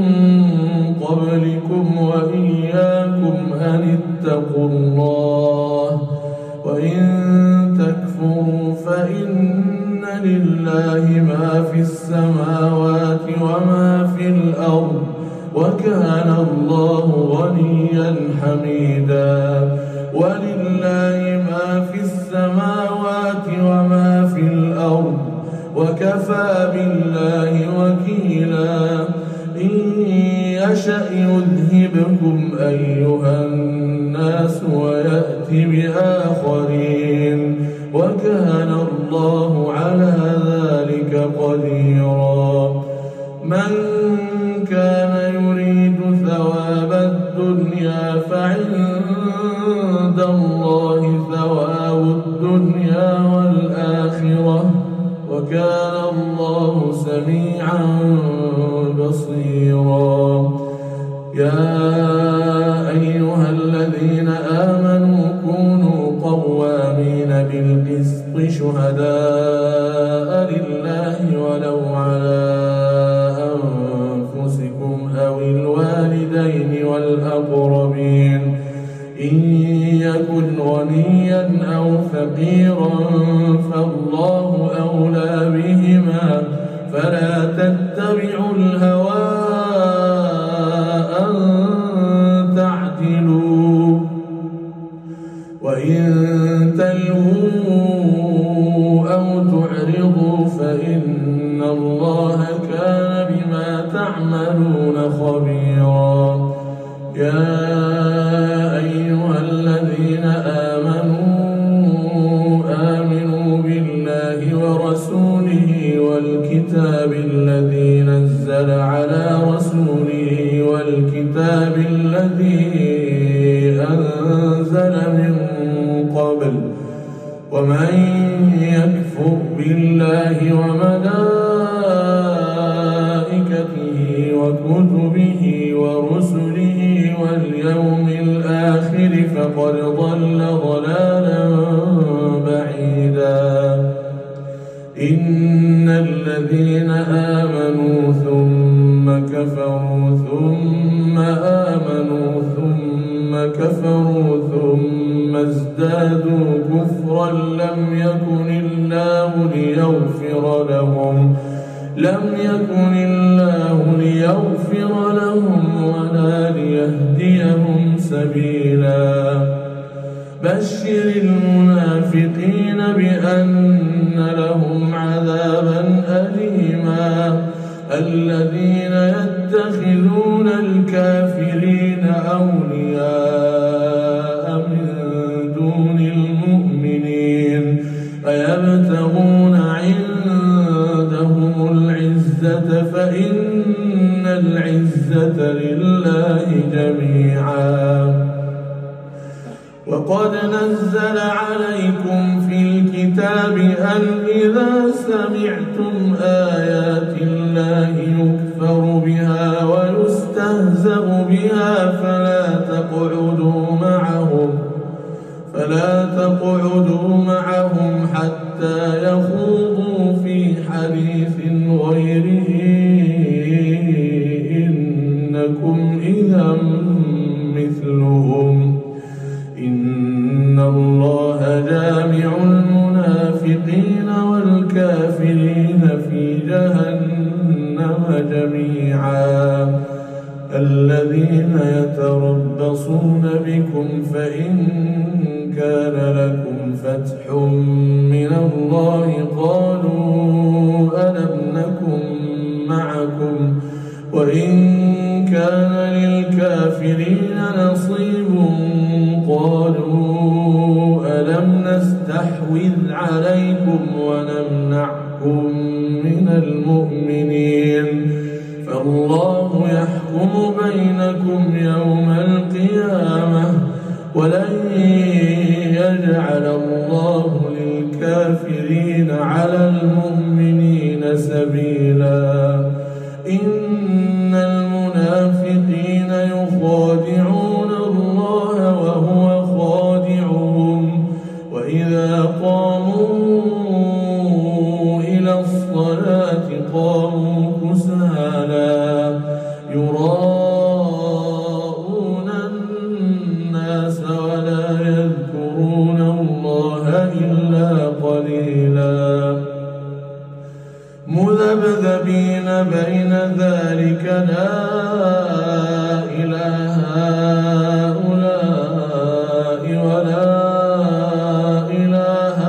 Speaker 1: قبلكم وإياكم أن اتقوا الله وإن تكفروا فإن لله ما في السماوات وما في الأرض وكان الله غنيا حميدا ولله ما في السماوات وما في الأرض وكفى بالله وكيلا إن يشأ يذهبكم أيها الناس ويأتي بآخرين وكان الله على ذلك قديرا من كان يريد ثواب الدنيا فعند الله ثواب الدنيا والآخرة وكان الله سميعا بصيرا يا أيها الذين آمنوا كونوا قوامين بالقسط شهداء لله ولو على أنفسكم غنيا أو فقيرا فالله أولى بهما فلا تتبعوا الهوى أن تعدلوا وإن تلووا أو تعرضوا فإن الله كان بما تعملون خبيرا. يا أيها الذين آمنوا بالله ورسوله والكتاب الذي نزل على رسوله والكتاب الذي أنزل من قبل ومن يكفر بالله وملائكته وكتبه ورسله واليوم الآخر فقد ضل ضلالا بعيدا. إن الذين آمنوا ثم كفروا ثم آمنوا ثم كفروا ثم ازدادوا كفرا لم يكن الله ليغفر لهم ولا ليهديهم سبيلا. بشر المنافقين بأن لهم عذابا أليما. الذين يتخذون الكافرين أولياء من دون المؤمنين أيبتغون عندهم العزة فإن العزة لله جميعا. وقد نزل عليكم في الكتاب أن إذا سمعتم آيات الله يكفر بها ويستهزأ بها فلا تقعدوا معهم حتى يخوضوا في حديث غيره إنكم إذا مثلهم. إن الله جامع المنافقين والكافرين في جهنم جميعا. الذين يتربصون بكم فإن كان لكم فتح من الله قالوا ألم نكن معكم وإن كان للكافرين نصيب قالوا ألم نستحوذ عليكم ونمنعكم من المؤمنين فالله يحكم بينكم يوم القيامة ولن يجعل الله للكافرين على المؤمنين سبيلا. إن المنافقين يخادعون الله وهو خادعهم وإذا قاموا إلى الصلاة قاموا كسالى يراءون الناس ولا يذكرون الله إلا قليلا. مذبذبين بين ذلك لا إلى هؤلاء ولا إلى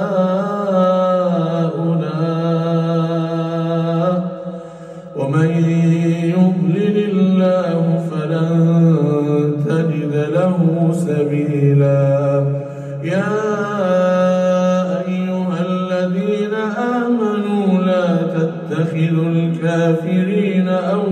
Speaker 1: هؤلاء ومن يضلل الله فلن تجد له سبيلا. يا أيها الذين آمنوا لا تتخذوا الكافرين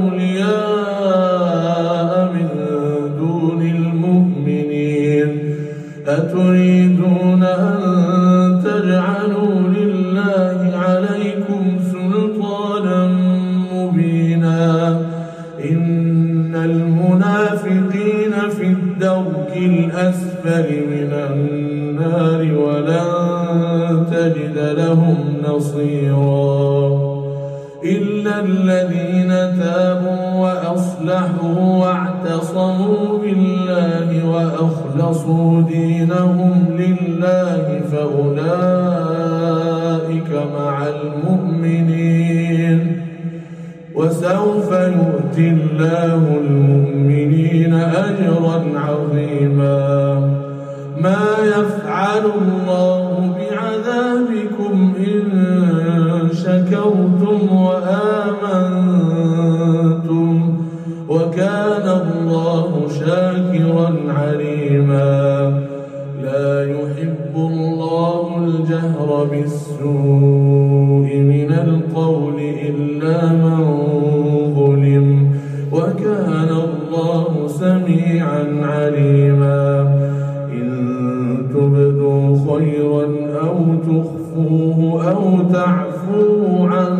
Speaker 1: أولياء من دون المؤمنين أتريدون أن تجعلوا لله عليكم سلطانا مبينا. إن المنافقين في الدرك الأسفل من النار ولن تجد لهم نصيرا. إلا الذين تابوا وأصلحوا أصلحوا واعتصموا بالله وأخلصوا دينهم لله فأولئك مع المؤمنين وسوف يؤتي الله المؤمنين أجرا عظيما. ما يفعل الله بعذابكم إن شكرتم وآمنتم وكان الله شاكرا عليما. لا يحب الله الجهر بالسوء من القول إلا من ظلم وكان الله سميعا عليما. إن تبدوا خيرا أو تخفوه أو تعفوا عن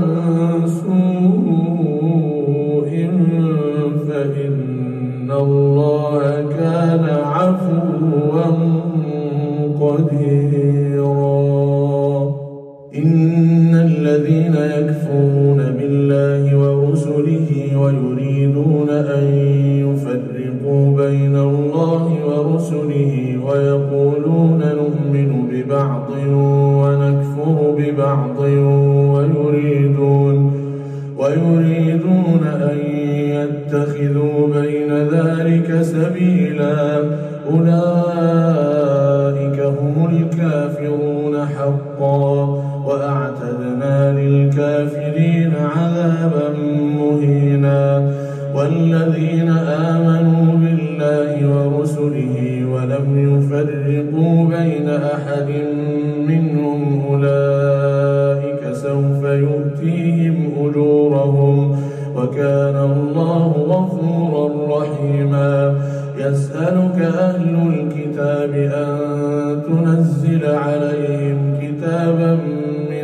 Speaker 1: سوء فإن الله كان عفوا قديرا. إن الذين يكفرون بالله ورسله ويريدون أن يفرقوا بين الله ورسله ويقولون نؤمن ببعض ونكفر ببعض ويريدون أن يتخذوا بين ذلك سبيلا أولئك هم الكافرون حقا وأعتدنا للكافرين عذابا مهينا. والذين آمنوا بالله ورسله ولم يفرقوا بين أحد منهم أولئك سوف يؤتيهم أجورهم وكان الله غفورا رحيما. يسألك أهل الكتاب أن تنزل عليهم كتابا من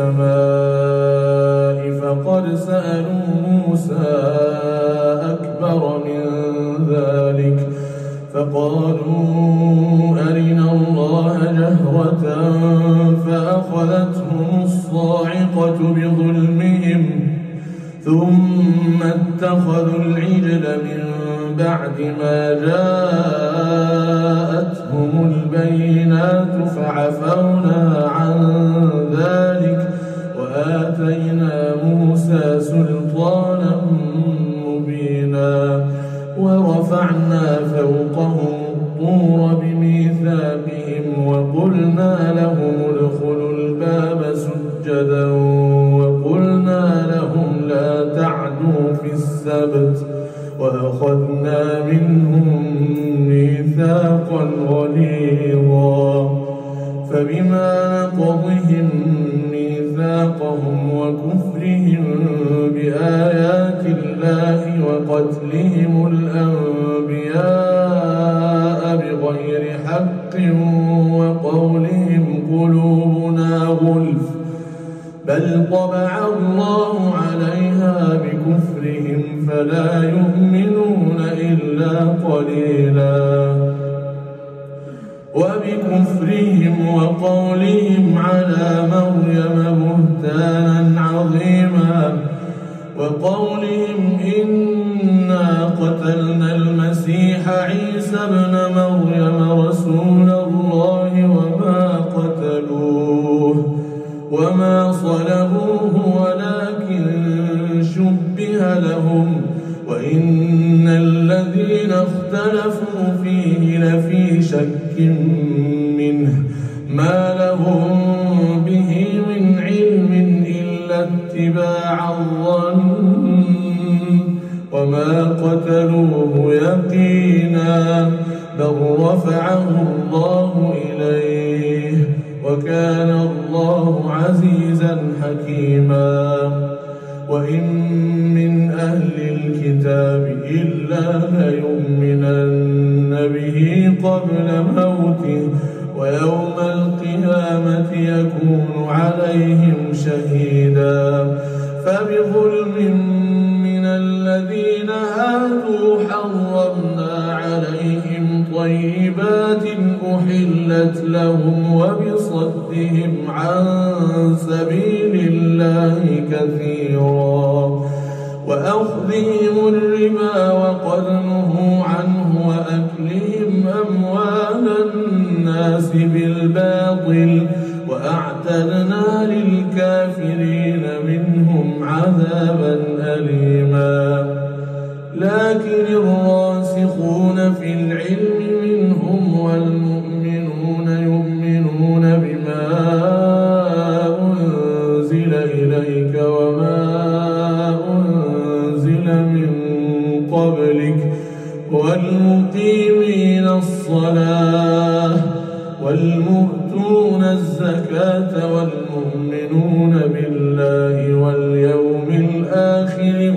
Speaker 1: السماء فقد سألوا موسى أكبر من ذلك فقالوا أرنا الله جهرة فأخذتهم الصاعقة بظلمهم ثم اتخذوا العجل من بعد ما جاءتهم البينات فعفونا عن ذلك وآتينا موسى سلطانا مبينا. ورفعنا فوقهم الطور بميثاقهم وقلنا لهم ادخلوا الباب سجدا وقلنا لهم لا تعدوا في السبت وأخذنا منهم ميثاقا غليظا. فبما نقضهم ميثاقهم وكفرهم بآيات الله وقتلهم الأنبياء بغير حق وقولهم قلوبنا غلف بل طبع الله عليها بكفرهم فلا يؤمنون إلا قليلا. وبكفرهم وقولهم على مريم بهتانا عظيما وقولهم إنا قتلنا المسيح عيسى ابن مريم رسول الله وما قتلوه وما صلبوه ولكن شبه لهم وإن الذين اختلفوا فيه لفي شك منه ما لهم به من علم إلا اتباع الظن وما قتلوه يقينا بل رفعه الله إليه وكان الله عزيزا حكيما. وإن من أهل الكتاب إلا ليؤمنن به قبل موته ويوم القيامة يكون عليهم شهيدا. فبظلم من الذين هادوا حرمنا عليهم طيبات أحلت لهم وبصدهم عن سبيل الله كثيرا وأخذهم الربا وقد نهوا عنه وأكلهم أموال الناس بالباطل وأعتدنا للكافرين منهم عذابا أليما. لكن الراسخون في العلم منهم والمؤمنون يؤمنون بما أنزل إليك وما أنزل من قبلك والمقيمين الصلاة والمؤتون الزكاة والمؤمنون بالله واليوم الآخر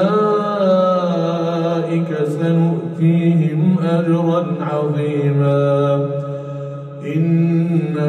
Speaker 1: أولئك سنؤتيهم أجرا عظيما. إنا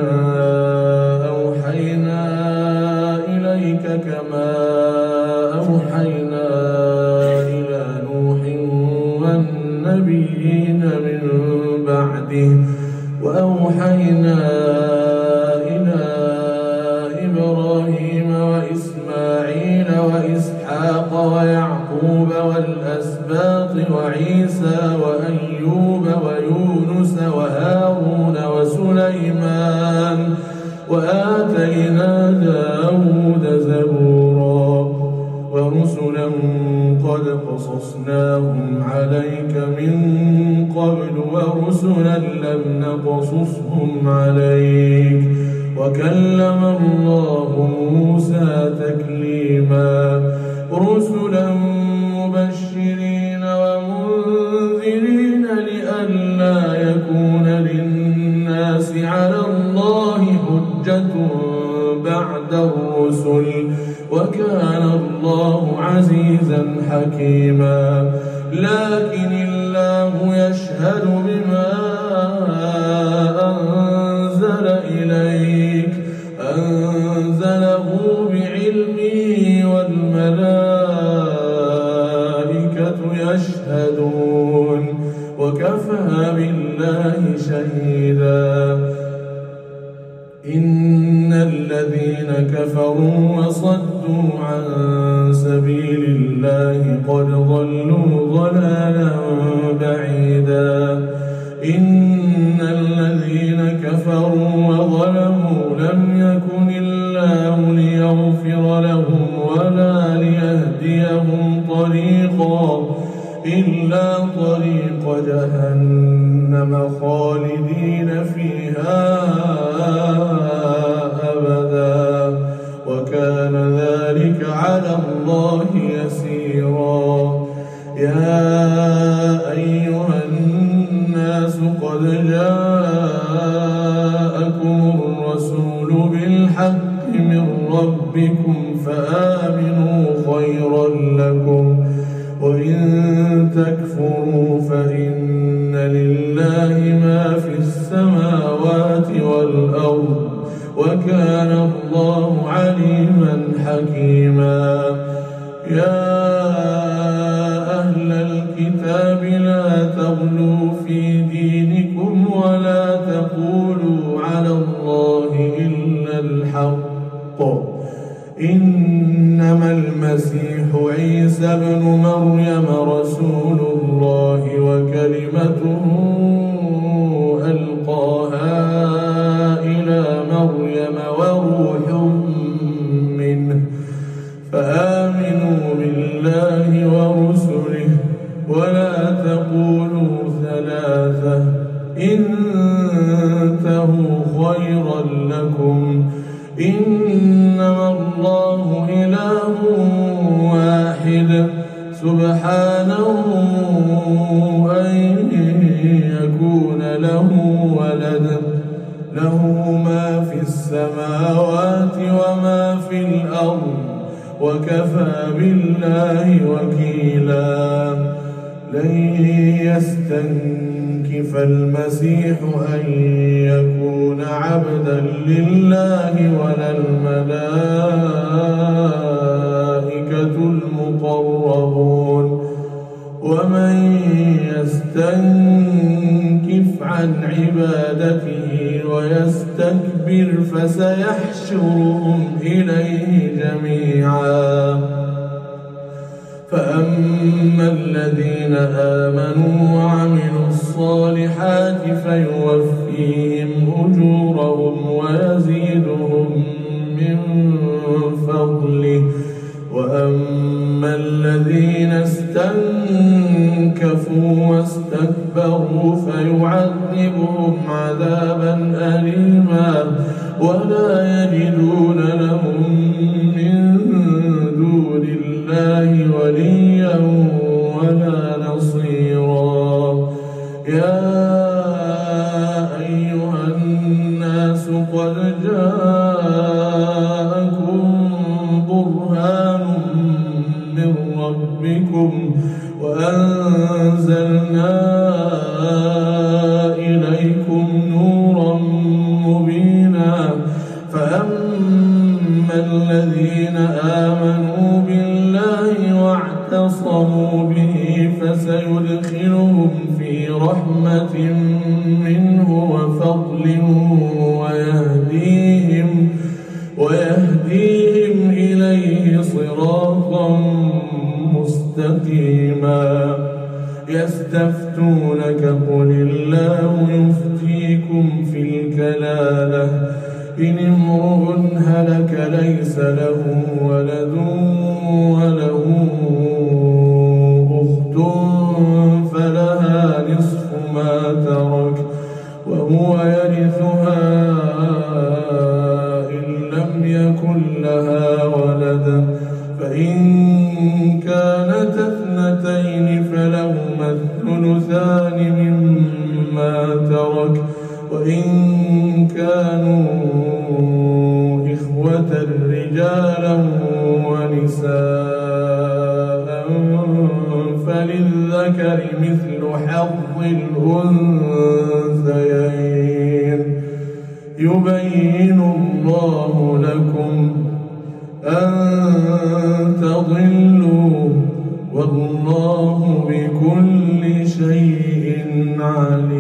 Speaker 1: أوحينا إليك كما أوحينا إلى نوح والنبيين من بعده وأوحينا إلى إبراهيم وإسماعيل وإسحاق ويعقوب والأسباط وعيسى وأيوب ويونس وهارون وسليمان وآتينا داود زبورا ورسلا قد قصصناهم عليك من قبل ورسلا لم نقصصهم عليك وكلم الله موسى تكليما. رسلا مبشرين ومنذرين لئلا يكون للناس على الله حجة بعد الرسل وكان الله عزيزا حكيما. لكن الله يشهد بما أنزل إليك أنزله بعلمه والملائكة يشهدون وكفى بالله شهيدا. إن الذين كفروا وصدوا عن سبيل الله قد ضلوا ضلالا بعيدا. إن الذين كفروا وظلموا لم يكن الله ليغفر لهم ولا ليهديهم طريقا إلا طريق جهنم خالدين فيها أبدا وكان ذلك على الله يسيرا. يا أيها الناس قد جاءكم الرسول بالحق من ربكم فآمنوا خيرا لكم وإن تكفروا فإن لله ما في السماوات والأرض وكان الله عليما حكيما. يا أهل الكتاب لا تغلوا في دينكم ولا تقولوا على الله إلا الحق. إنما المسيح عيسى ابن مريم رسول الله وكلمته ألقاها إلى مريم وروح منه فآمنوا بالله ورسله ولا تقولوا ثلاثة انتهوا خيرا لكم إنما الله إله واحد سبحانه أن يكون له ولد له ما في السماوات وما في الأرض وكفى بالله وكيلا. لن يستنكف المسيح أن يكون عبدا لله ولا الملائكة المقربون ومن يستنكف عن عبادته ويستكبر فسيحشرهم إليه جميعا فأما الذين آمنوا وعملوا الصالحات فيوفيهم أجورهم ويزيدهم من فضله وأما الذين استنكفوا واستكبروا فيعذبهم عذابا أليما ولا يجدون لهم من دون الله وليا ولا نصيرا. يا أيها الناس قد جاءكم برهان من ربكم وأنزلنا إليكم نورا مبينا. فأما الذين آمنوا بالله واعتصموا به فسيدخلهم في رحمة منه وفضل ويهديهم إليه صراطا مستقيما. يستفتونك قل الله يفتيكم في الكلالة إن امرؤ هلك ليس له ولد وله أخت فلها نصف ما ترك وهو يرثها إن لم يكن لها ولد فإن كانت اثنتين فلهما الثلثان مما ترك وإن كانوا إخوة رجالا ونساء فللذكر مثل حظ الأنثيين. يبين الله لكم أن تضلوا والله بكل شيء عليم.